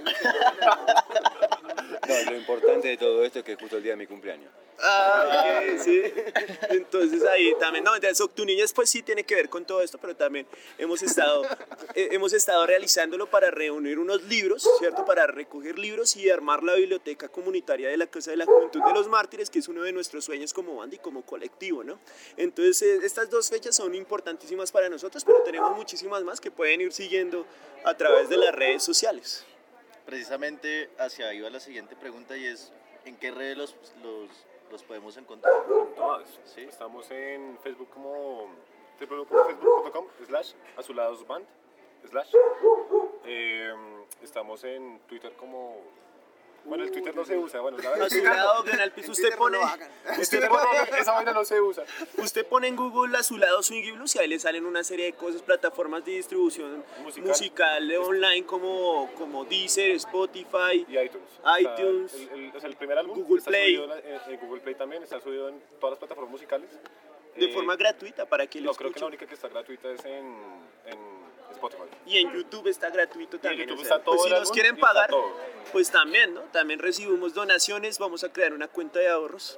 Speaker 6: no, lo importante de todo esto es que es justo el día de mi cumpleaños.
Speaker 3: Ah, okay, sí. Entonces ahí también, no, entonces Octu Niñez pues sí tiene que ver con todo esto, pero también hemos estado, eh, hemos estado realizándolo para reunir unos libros, ¿cierto? Para recoger libros y armar la biblioteca comunitaria de la Casa de la Juventud de los Mártires, que es uno de nuestros sueños como banda y como colectivo, ¿no? Entonces eh, estas dos fechas son importantísimas para nosotros, pero tenemos muchísimas más que pueden ir siguiendo a través de las redes sociales.
Speaker 2: Precisamente hacia ahí va la siguiente pregunta y es, ¿en qué redes los, los, los podemos encontrar?
Speaker 5: Todas.
Speaker 2: ¿Sí?
Speaker 5: Estamos en Facebook como w w w punto facebook punto com slash azuladosband slash. Eh, estamos en Twitter como... Bueno, el Twitter no se usa, bueno, la verdad.
Speaker 3: Azulado, Canal Piso, usted pone...
Speaker 5: Usted pone esa vaina no se usa.
Speaker 3: Usted pone en Google Azulado Swing Blues y ahí le salen una serie de cosas, plataformas de distribución musical, musical online como, como Deezer, Spotify
Speaker 5: y iTunes.
Speaker 3: iTunes,
Speaker 5: o sea, el, el, o sea, el primer álbum
Speaker 3: Google
Speaker 5: está
Speaker 3: Play.
Speaker 5: subido en, en Google Play también, está subido en todas las plataformas musicales.
Speaker 3: De
Speaker 5: eh,
Speaker 3: forma gratuita para que lo
Speaker 5: No,
Speaker 3: escuchen.
Speaker 5: creo que la única que está gratuita es en, en Spotify.
Speaker 3: Y en YouTube está gratuito también.
Speaker 5: YouTube
Speaker 3: o sea,
Speaker 5: está todo
Speaker 3: pues si
Speaker 5: el
Speaker 3: nos
Speaker 5: álbum
Speaker 3: quieren
Speaker 5: y está
Speaker 3: pagar,
Speaker 5: todo.
Speaker 3: pues también, ¿no? También recibimos donaciones, vamos a crear una cuenta de ahorros.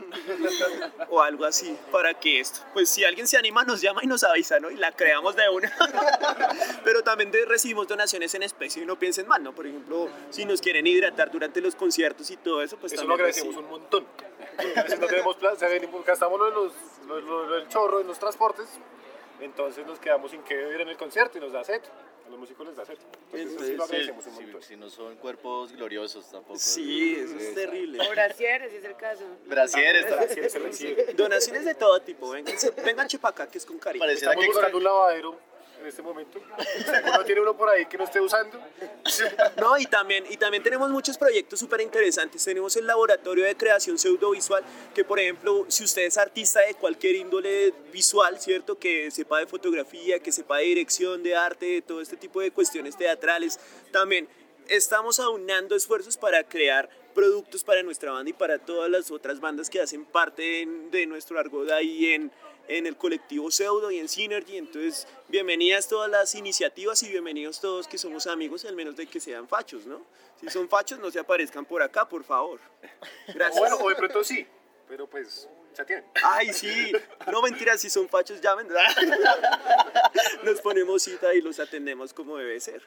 Speaker 3: O algo así, para que esto, pues si alguien se anima nos llama y nos avisa, ¿no? Y la creamos de una. Pero también de, recibimos donaciones en especie y no piensen mal, ¿no? Por ejemplo, si nos quieren hidratar durante los conciertos y todo eso, pues
Speaker 5: eso
Speaker 3: también
Speaker 5: lo agradecemos un montón. A veces no tenemos plata, o sea, gastamos lo de los, lo, lo, lo del chorro en los transportes, entonces nos quedamos sin que beber en el concierto y nos da sed. A los músicos les da sed. Entonces,
Speaker 2: Entonces,
Speaker 5: sí lo agradecemos
Speaker 2: sí,
Speaker 5: un montón.
Speaker 2: si, si no son cuerpos gloriosos tampoco.
Speaker 3: Sí, eso es terrible.
Speaker 7: O brasieres, si es el caso.
Speaker 2: Brasieres también.
Speaker 5: Brasieres se recibe.
Speaker 3: Donaciones de todo tipo, vengan, vengan chepa acá, que es con cariño.
Speaker 2: Pareciera
Speaker 5: Estamos
Speaker 2: que
Speaker 5: buscando un lavadero
Speaker 11: en este momento. ¿Uno tiene uno por ahí que no esté usando?
Speaker 3: No, y también, y también tenemos muchos proyectos súper interesantes. Tenemos el laboratorio de creación pseudovisual, que por ejemplo, si usted es artista de cualquier índole visual, ¿cierto? Que sepa de fotografía, que sepa de dirección, de arte, de todo este tipo de cuestiones teatrales, también estamos aunando esfuerzos para crear productos para nuestra banda y para todas las otras bandas que hacen parte de, de nuestro argot ahí en, en el colectivo Pseudo y en Synergy. Entonces, bienvenidas todas las iniciativas y bienvenidos todos que somos amigos, al menos de que sean fachos, ¿no? Si son fachos, no se aparezcan por acá, por favor. Gracias.
Speaker 11: O bueno, o de pronto sí, pero pues ya tienen.
Speaker 3: Ay, sí, no mentiras, si son fachos, llamen. Nos ponemos cita y los atendemos como debe ser.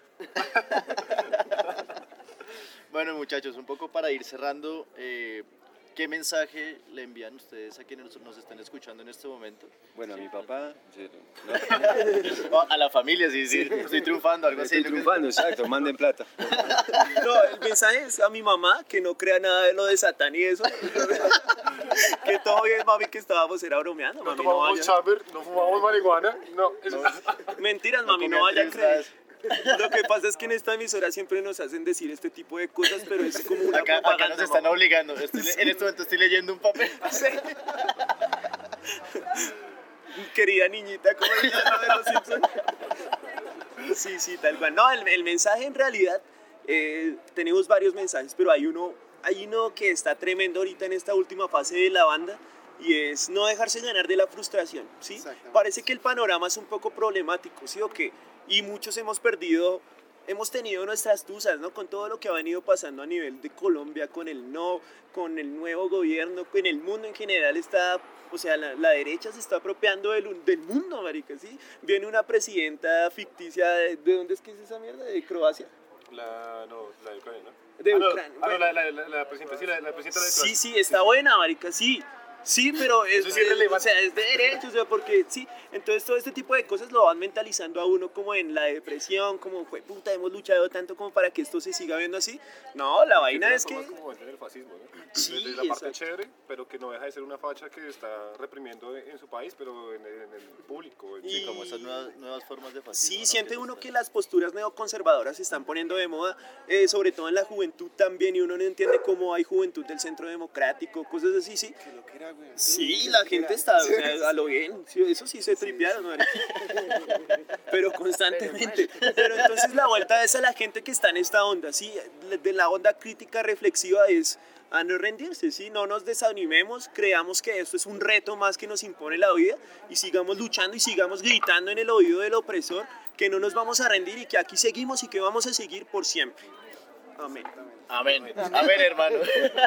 Speaker 2: Bueno, muchachos, un poco para ir cerrando, eh, ¿qué mensaje le envían ustedes a quienes nos están escuchando en este momento?
Speaker 6: Bueno, a mi papá, sí,
Speaker 2: no. No, a la familia, sí, sí, estoy triunfando, algo así.
Speaker 6: Estoy triunfando, exacto, manden plata.
Speaker 3: No, el mensaje es a mi mamá, que no crea nada de lo de Satán y eso. Que todo bien, mami, que estábamos era bromeando.
Speaker 11: No
Speaker 3: mami,
Speaker 11: tomamos
Speaker 3: no vaya...
Speaker 11: chamber, no fumamos marihuana, no. Eso...
Speaker 3: no. Mentiras, mami, no, no vaya a creer. Lo que pasa es que en esta emisora siempre nos hacen decir este tipo de cosas, pero es como una
Speaker 2: acá,
Speaker 3: propaganda.
Speaker 2: Acá nos están obligando. Estoy, en este momento estoy leyendo un papel.
Speaker 3: Sí. Querida niñita, ¿cómo se llama de los Simpsons? Sí, sí, tal cual. No, el, el mensaje en realidad, eh, tenemos varios mensajes, pero hay uno, hay uno que está tremendo ahorita en esta última fase de la banda. Y es no dejarse ganar de la frustración, ¿sí? Parece que el panorama es un poco problemático, ¿sí o qué? Y muchos hemos perdido, hemos tenido nuestras tuzas, ¿no? Con todo lo que ha venido pasando a nivel de Colombia, con el no, con el nuevo gobierno, con el mundo en general está, o sea, la, la derecha se está apropiando del, del mundo, marica, ¿sí? Viene una presidenta ficticia, de, ¿de dónde es que es esa mierda? ¿De Croacia?
Speaker 11: La, no, la de Ucrania, ¿no?
Speaker 3: De
Speaker 11: ah, no,
Speaker 3: Ucrania.
Speaker 11: Ah, no, la, la, la, la presidenta, sí, la, la presidenta de Croacia.
Speaker 3: Sí, sí, está buena, marica, sí. Sí, pero es,
Speaker 11: sí es,
Speaker 3: o sea, es de derecho, o sea, porque sí, entonces todo este tipo de cosas lo van mentalizando a uno como en la depresión, como fue puta, hemos luchado tanto como para que esto se siga viendo así. No, la vaina es que...
Speaker 11: Es como vender el fascismo, ¿no?
Speaker 3: Sí,
Speaker 11: desde la parte
Speaker 3: exacto.
Speaker 11: chévere, pero que no deja de ser una facha que está reprimiendo en su país, pero en el, en el público.
Speaker 2: Sí,
Speaker 3: y...
Speaker 2: como esas nuevas, nuevas formas de fascismo.
Speaker 3: Sí,
Speaker 2: ¿no?
Speaker 3: siente
Speaker 2: que
Speaker 3: uno
Speaker 2: está...
Speaker 3: que las posturas neoconservadoras se están poniendo de moda, eh, sobre todo en la juventud también, y uno no entiende cómo hay juventud del centro democrático, cosas así, sí.
Speaker 4: Que lo que era, güey.
Speaker 3: Sí, la gente está, o sea, a lo bien, sí, eso sí se tripearon, ¿no? Pero constantemente. Pero entonces la vuelta es a la gente que está en esta onda, sí, de la onda crítica reflexiva es a no rendirse, ¿sí? No nos desanimemos, creamos que esto es un reto más que nos impone la vida y sigamos luchando y sigamos gritando en el oído del opresor que no nos vamos a rendir y que aquí seguimos y que vamos a seguir por siempre. Amén.
Speaker 2: Amén. Amén, hermano.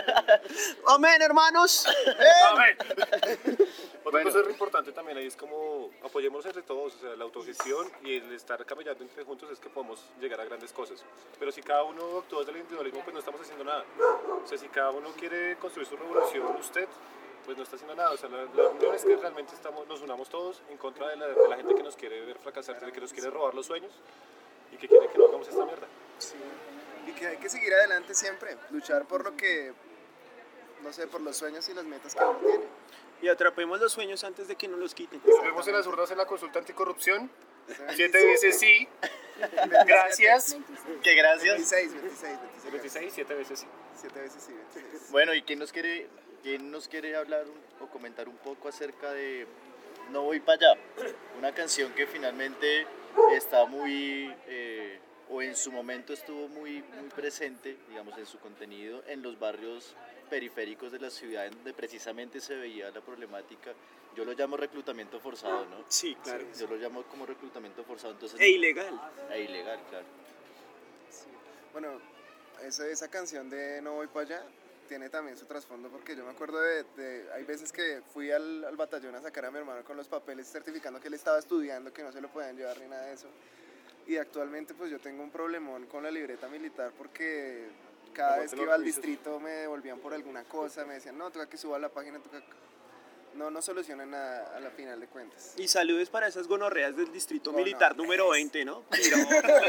Speaker 3: Amén, hermanos.
Speaker 11: Amén. Otra cosa re importante también ahí es como apoyémonos entre todos, o sea, la autogestión y el estar caminando entre juntos es que podemos llegar a grandes cosas. Pero si cada uno actúa desde el individualismo, pues no estamos haciendo nada. O sea, si cada uno quiere construir su revolución, usted, pues no está haciendo nada. O sea, la, la unión es que realmente estamos, nos unamos todos en contra de la, de la gente que nos quiere ver fracasar, de que nos quiere robar los sueños y que quiere que no hagamos esta mierda.
Speaker 4: Sí. Y que hay que seguir adelante siempre, luchar por lo que, no sé, por los sueños y las metas que uno tiene.
Speaker 3: Y atrapemos los sueños antes de que nos los quiten.
Speaker 11: Nos vemos en las urnas en la consulta anticorrupción. Siete veces sí. Gracias.
Speaker 2: Que gracias.
Speaker 4: veintiséis, veintiséis, veintiséis.
Speaker 11: veintiséis, siete veces sí.
Speaker 4: Siete veces sí, veintiséis.
Speaker 2: Bueno, ¿y quién nos quiere, quién nos quiere hablar un, o comentar un poco acerca de No Voy Para Allá? Una canción que finalmente está muy... Eh, o en su momento estuvo muy, muy presente, digamos, en su contenido en los barrios periféricos de la ciudad, donde precisamente se veía la problemática. Yo lo llamo reclutamiento forzado, ¿no?
Speaker 3: Sí, claro.
Speaker 2: Sí, yo lo llamo como reclutamiento forzado. Entonces,
Speaker 3: e ilegal.
Speaker 2: E ilegal, claro.
Speaker 4: Sí. Bueno, esa, esa canción de No Voy Para Allá tiene también su trasfondo, porque yo me acuerdo de, de hay veces que fui al, al batallón a sacar a mi hermano con los papeles certificando que él estaba estudiando, que no se lo podían llevar ni nada de eso. Y actualmente pues yo tengo un problemón con la libreta militar porque cada vez que iba al distrito me devolvían por alguna cosa, me decían, no, toca que suba a la página, toca... No, no solucionan nada a la final de cuentas.
Speaker 3: Y saludos para esas gonorreas del distrito Gonorreas. Militar número veinte, ¿no? Mira,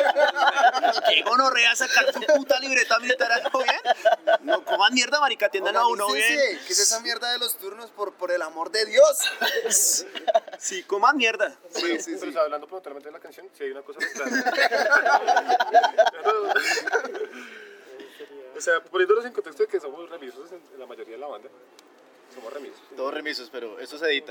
Speaker 3: ¿qué gonorrea sacar tu puta libreta militar a uno bien? No coman mierda, marica, atiendan a uno bien.
Speaker 4: ¿Qué es esa mierda de los turnos? Por, por el amor de Dios.
Speaker 3: Sí, coman mierda.
Speaker 11: Sí, sí, sí. Pero o sea, hablando puntualmente de la canción, sí hay una cosa muy clara. O sea, poniéndonos en contexto de que somos remisos en la mayoría de la banda. Somos remisos.
Speaker 2: Todos remisos, pero eso se edita.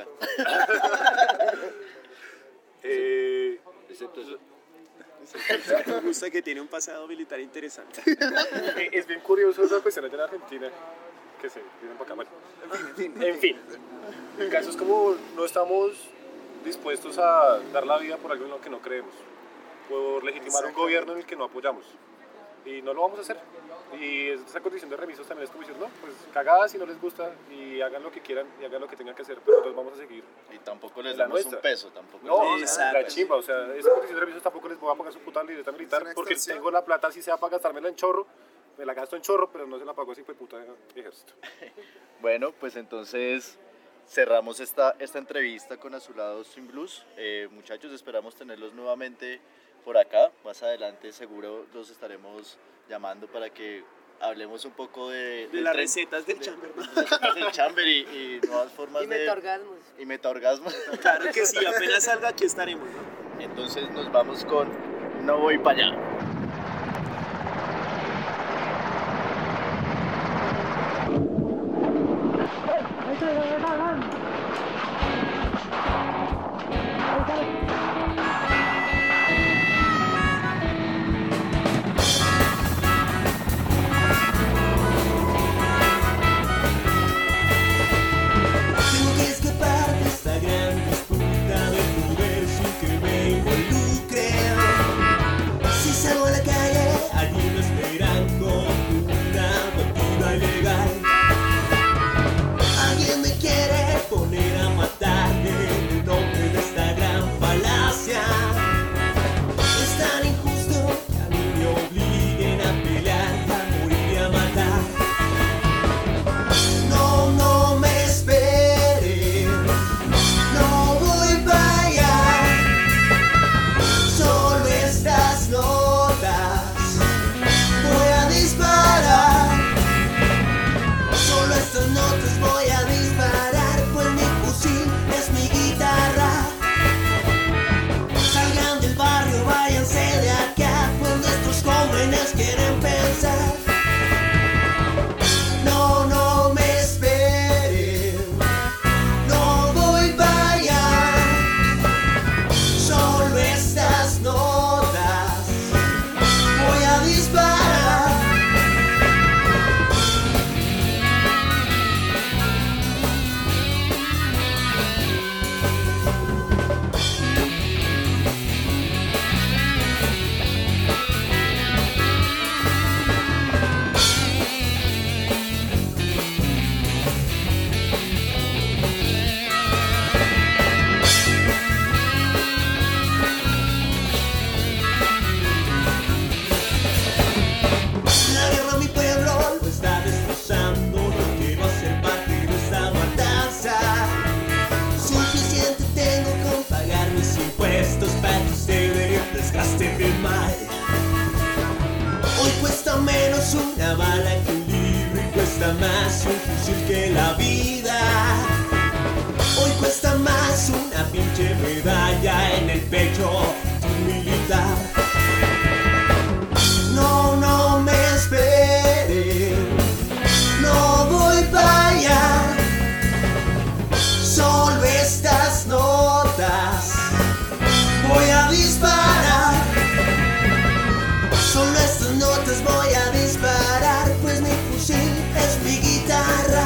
Speaker 11: eh,
Speaker 6: Excepto eso.
Speaker 3: Me gusta que tiene un pasado militar interesante.
Speaker 11: eh, es bien curioso esa cuestión allá en Argentina. Que se vienen para acá, bueno. En fin. El caso es como no estamos dispuestos a dar la vida por algo en lo que no creemos. Por legitimar un gobierno en el que no apoyamos. Y no lo vamos a hacer. Y esa condición de remisos también es como decir, no, pues cagadas si no les gusta y hagan lo que quieran y hagan lo que tengan que hacer, pero nosotros vamos a seguir.
Speaker 2: Y tampoco les
Speaker 11: la
Speaker 2: damos
Speaker 11: nuestra.
Speaker 2: un peso, tampoco.
Speaker 11: No,
Speaker 2: les
Speaker 11: o sea, la chimba, o sea, esa condición de remisos tampoco les voy a pagar su puta libreta militar porque tengo la plata así sea para gastármela en chorro, me la gasto en chorro, pero no se la pago así pues puta ejército.
Speaker 2: Bueno, pues entonces cerramos esta, esta entrevista con Azulado Swing Blues. Eh, muchachos, esperamos tenerlos nuevamente por acá. Más adelante seguro los estaremos llamando para que hablemos un poco de...
Speaker 3: De las recetas del chamber.
Speaker 2: De, de recetas del chamber y, y nuevas formas
Speaker 7: Y
Speaker 2: de...
Speaker 7: metaorgasmos.
Speaker 2: Y metaorgasmos.
Speaker 3: Claro que sí, apenas salga aquí estaremos, ¿no?
Speaker 2: Entonces nos vamos con No Voy Pa' Allá.
Speaker 1: Tengo que escapar de esta gran disputa de poder sin que me involucre. Si salgo a la calle, allí me esperan con una motiva ilegal. Alguien me quiere poner a matar en el nombre de esta gran falacia. Es tan injusto que a mí me obliguen a pelear, a morir y a matar. No, no me esperen, no voy para allá. Solo estas notas voy a disparar. Solo estas notas voy a disparar, pues mi fusil es mi guitarra. Salgan del barrio, váyanse de acá, pues nuestros jóvenes quieren pensar. No, no me esperen, no voy para allá. Solo estas notas voy a disparar. La guerra a mi pueblo lo está destrozando, no quiero ser parte de esta matanza. Suficiente tengo con pagar mis impuestos para que ustedes desgasten bien mal. Hoy cuesta menos una bala que un libro y cuesta más un fusil que la vida. Hoy cuesta más una pinche medalla en el pecho de un militar. No, no me esperen, no voy para allá. Solo estas notas voy a disparar. Solo estas notas voy a disparar, pues mi fusil es mi guitarra.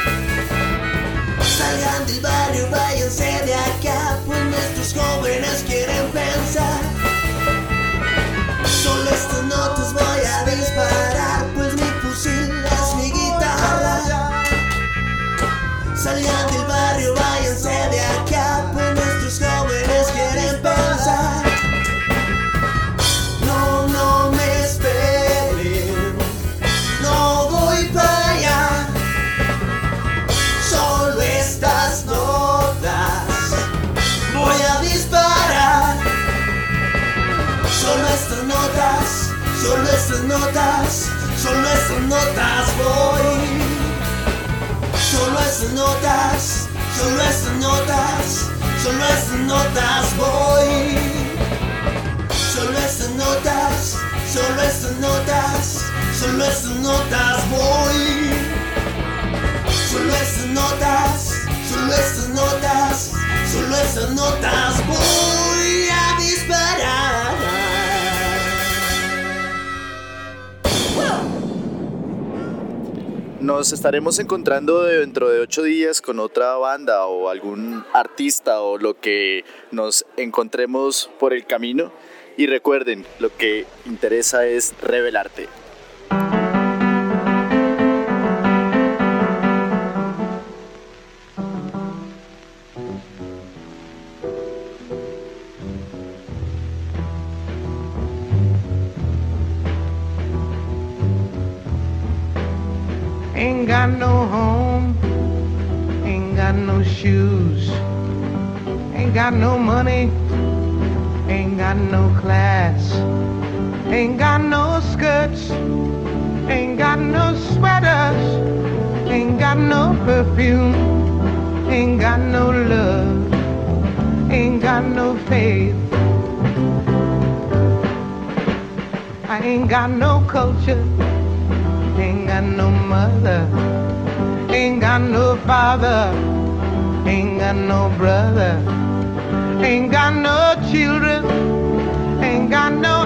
Speaker 1: Salgan del barrio, váyanse de acá, pues nuestros jóvenes quieren pensar. Solo estas notas voy a disparar, pues mi fusil es mi guitarra. Salgan del barrio, váyanse de acá, pues nuestros jóvenes quieren pensar. No, no me esperen, no voy para allá. Solo estas notas voy a disparar. Solo estas notas, solo estas notas, solo estas notas voy. Solo estas notas, solo estas notas, solo estas notas voy. Solo estas notas, solo estas notas, solo estas notas voy. Solo estas notas, solo estas notas, solo estas notas voy a disparar.
Speaker 2: Nos estaremos encontrando dentro de ocho días con otra banda o algún artista o lo que nos encontremos por el camino. Y recuerden, lo que interesa es revelarte.
Speaker 10: Ain't got no home, ain't got no shoes, ain't got no money, ain't got no class, ain't got no skirts, ain't got no sweaters, ain't got no perfume, ain't got no love, ain't got no faith. I ain't got no culture, ain't got no mother, ain't got no father, ain't got no brother, ain't got no children, ain't got no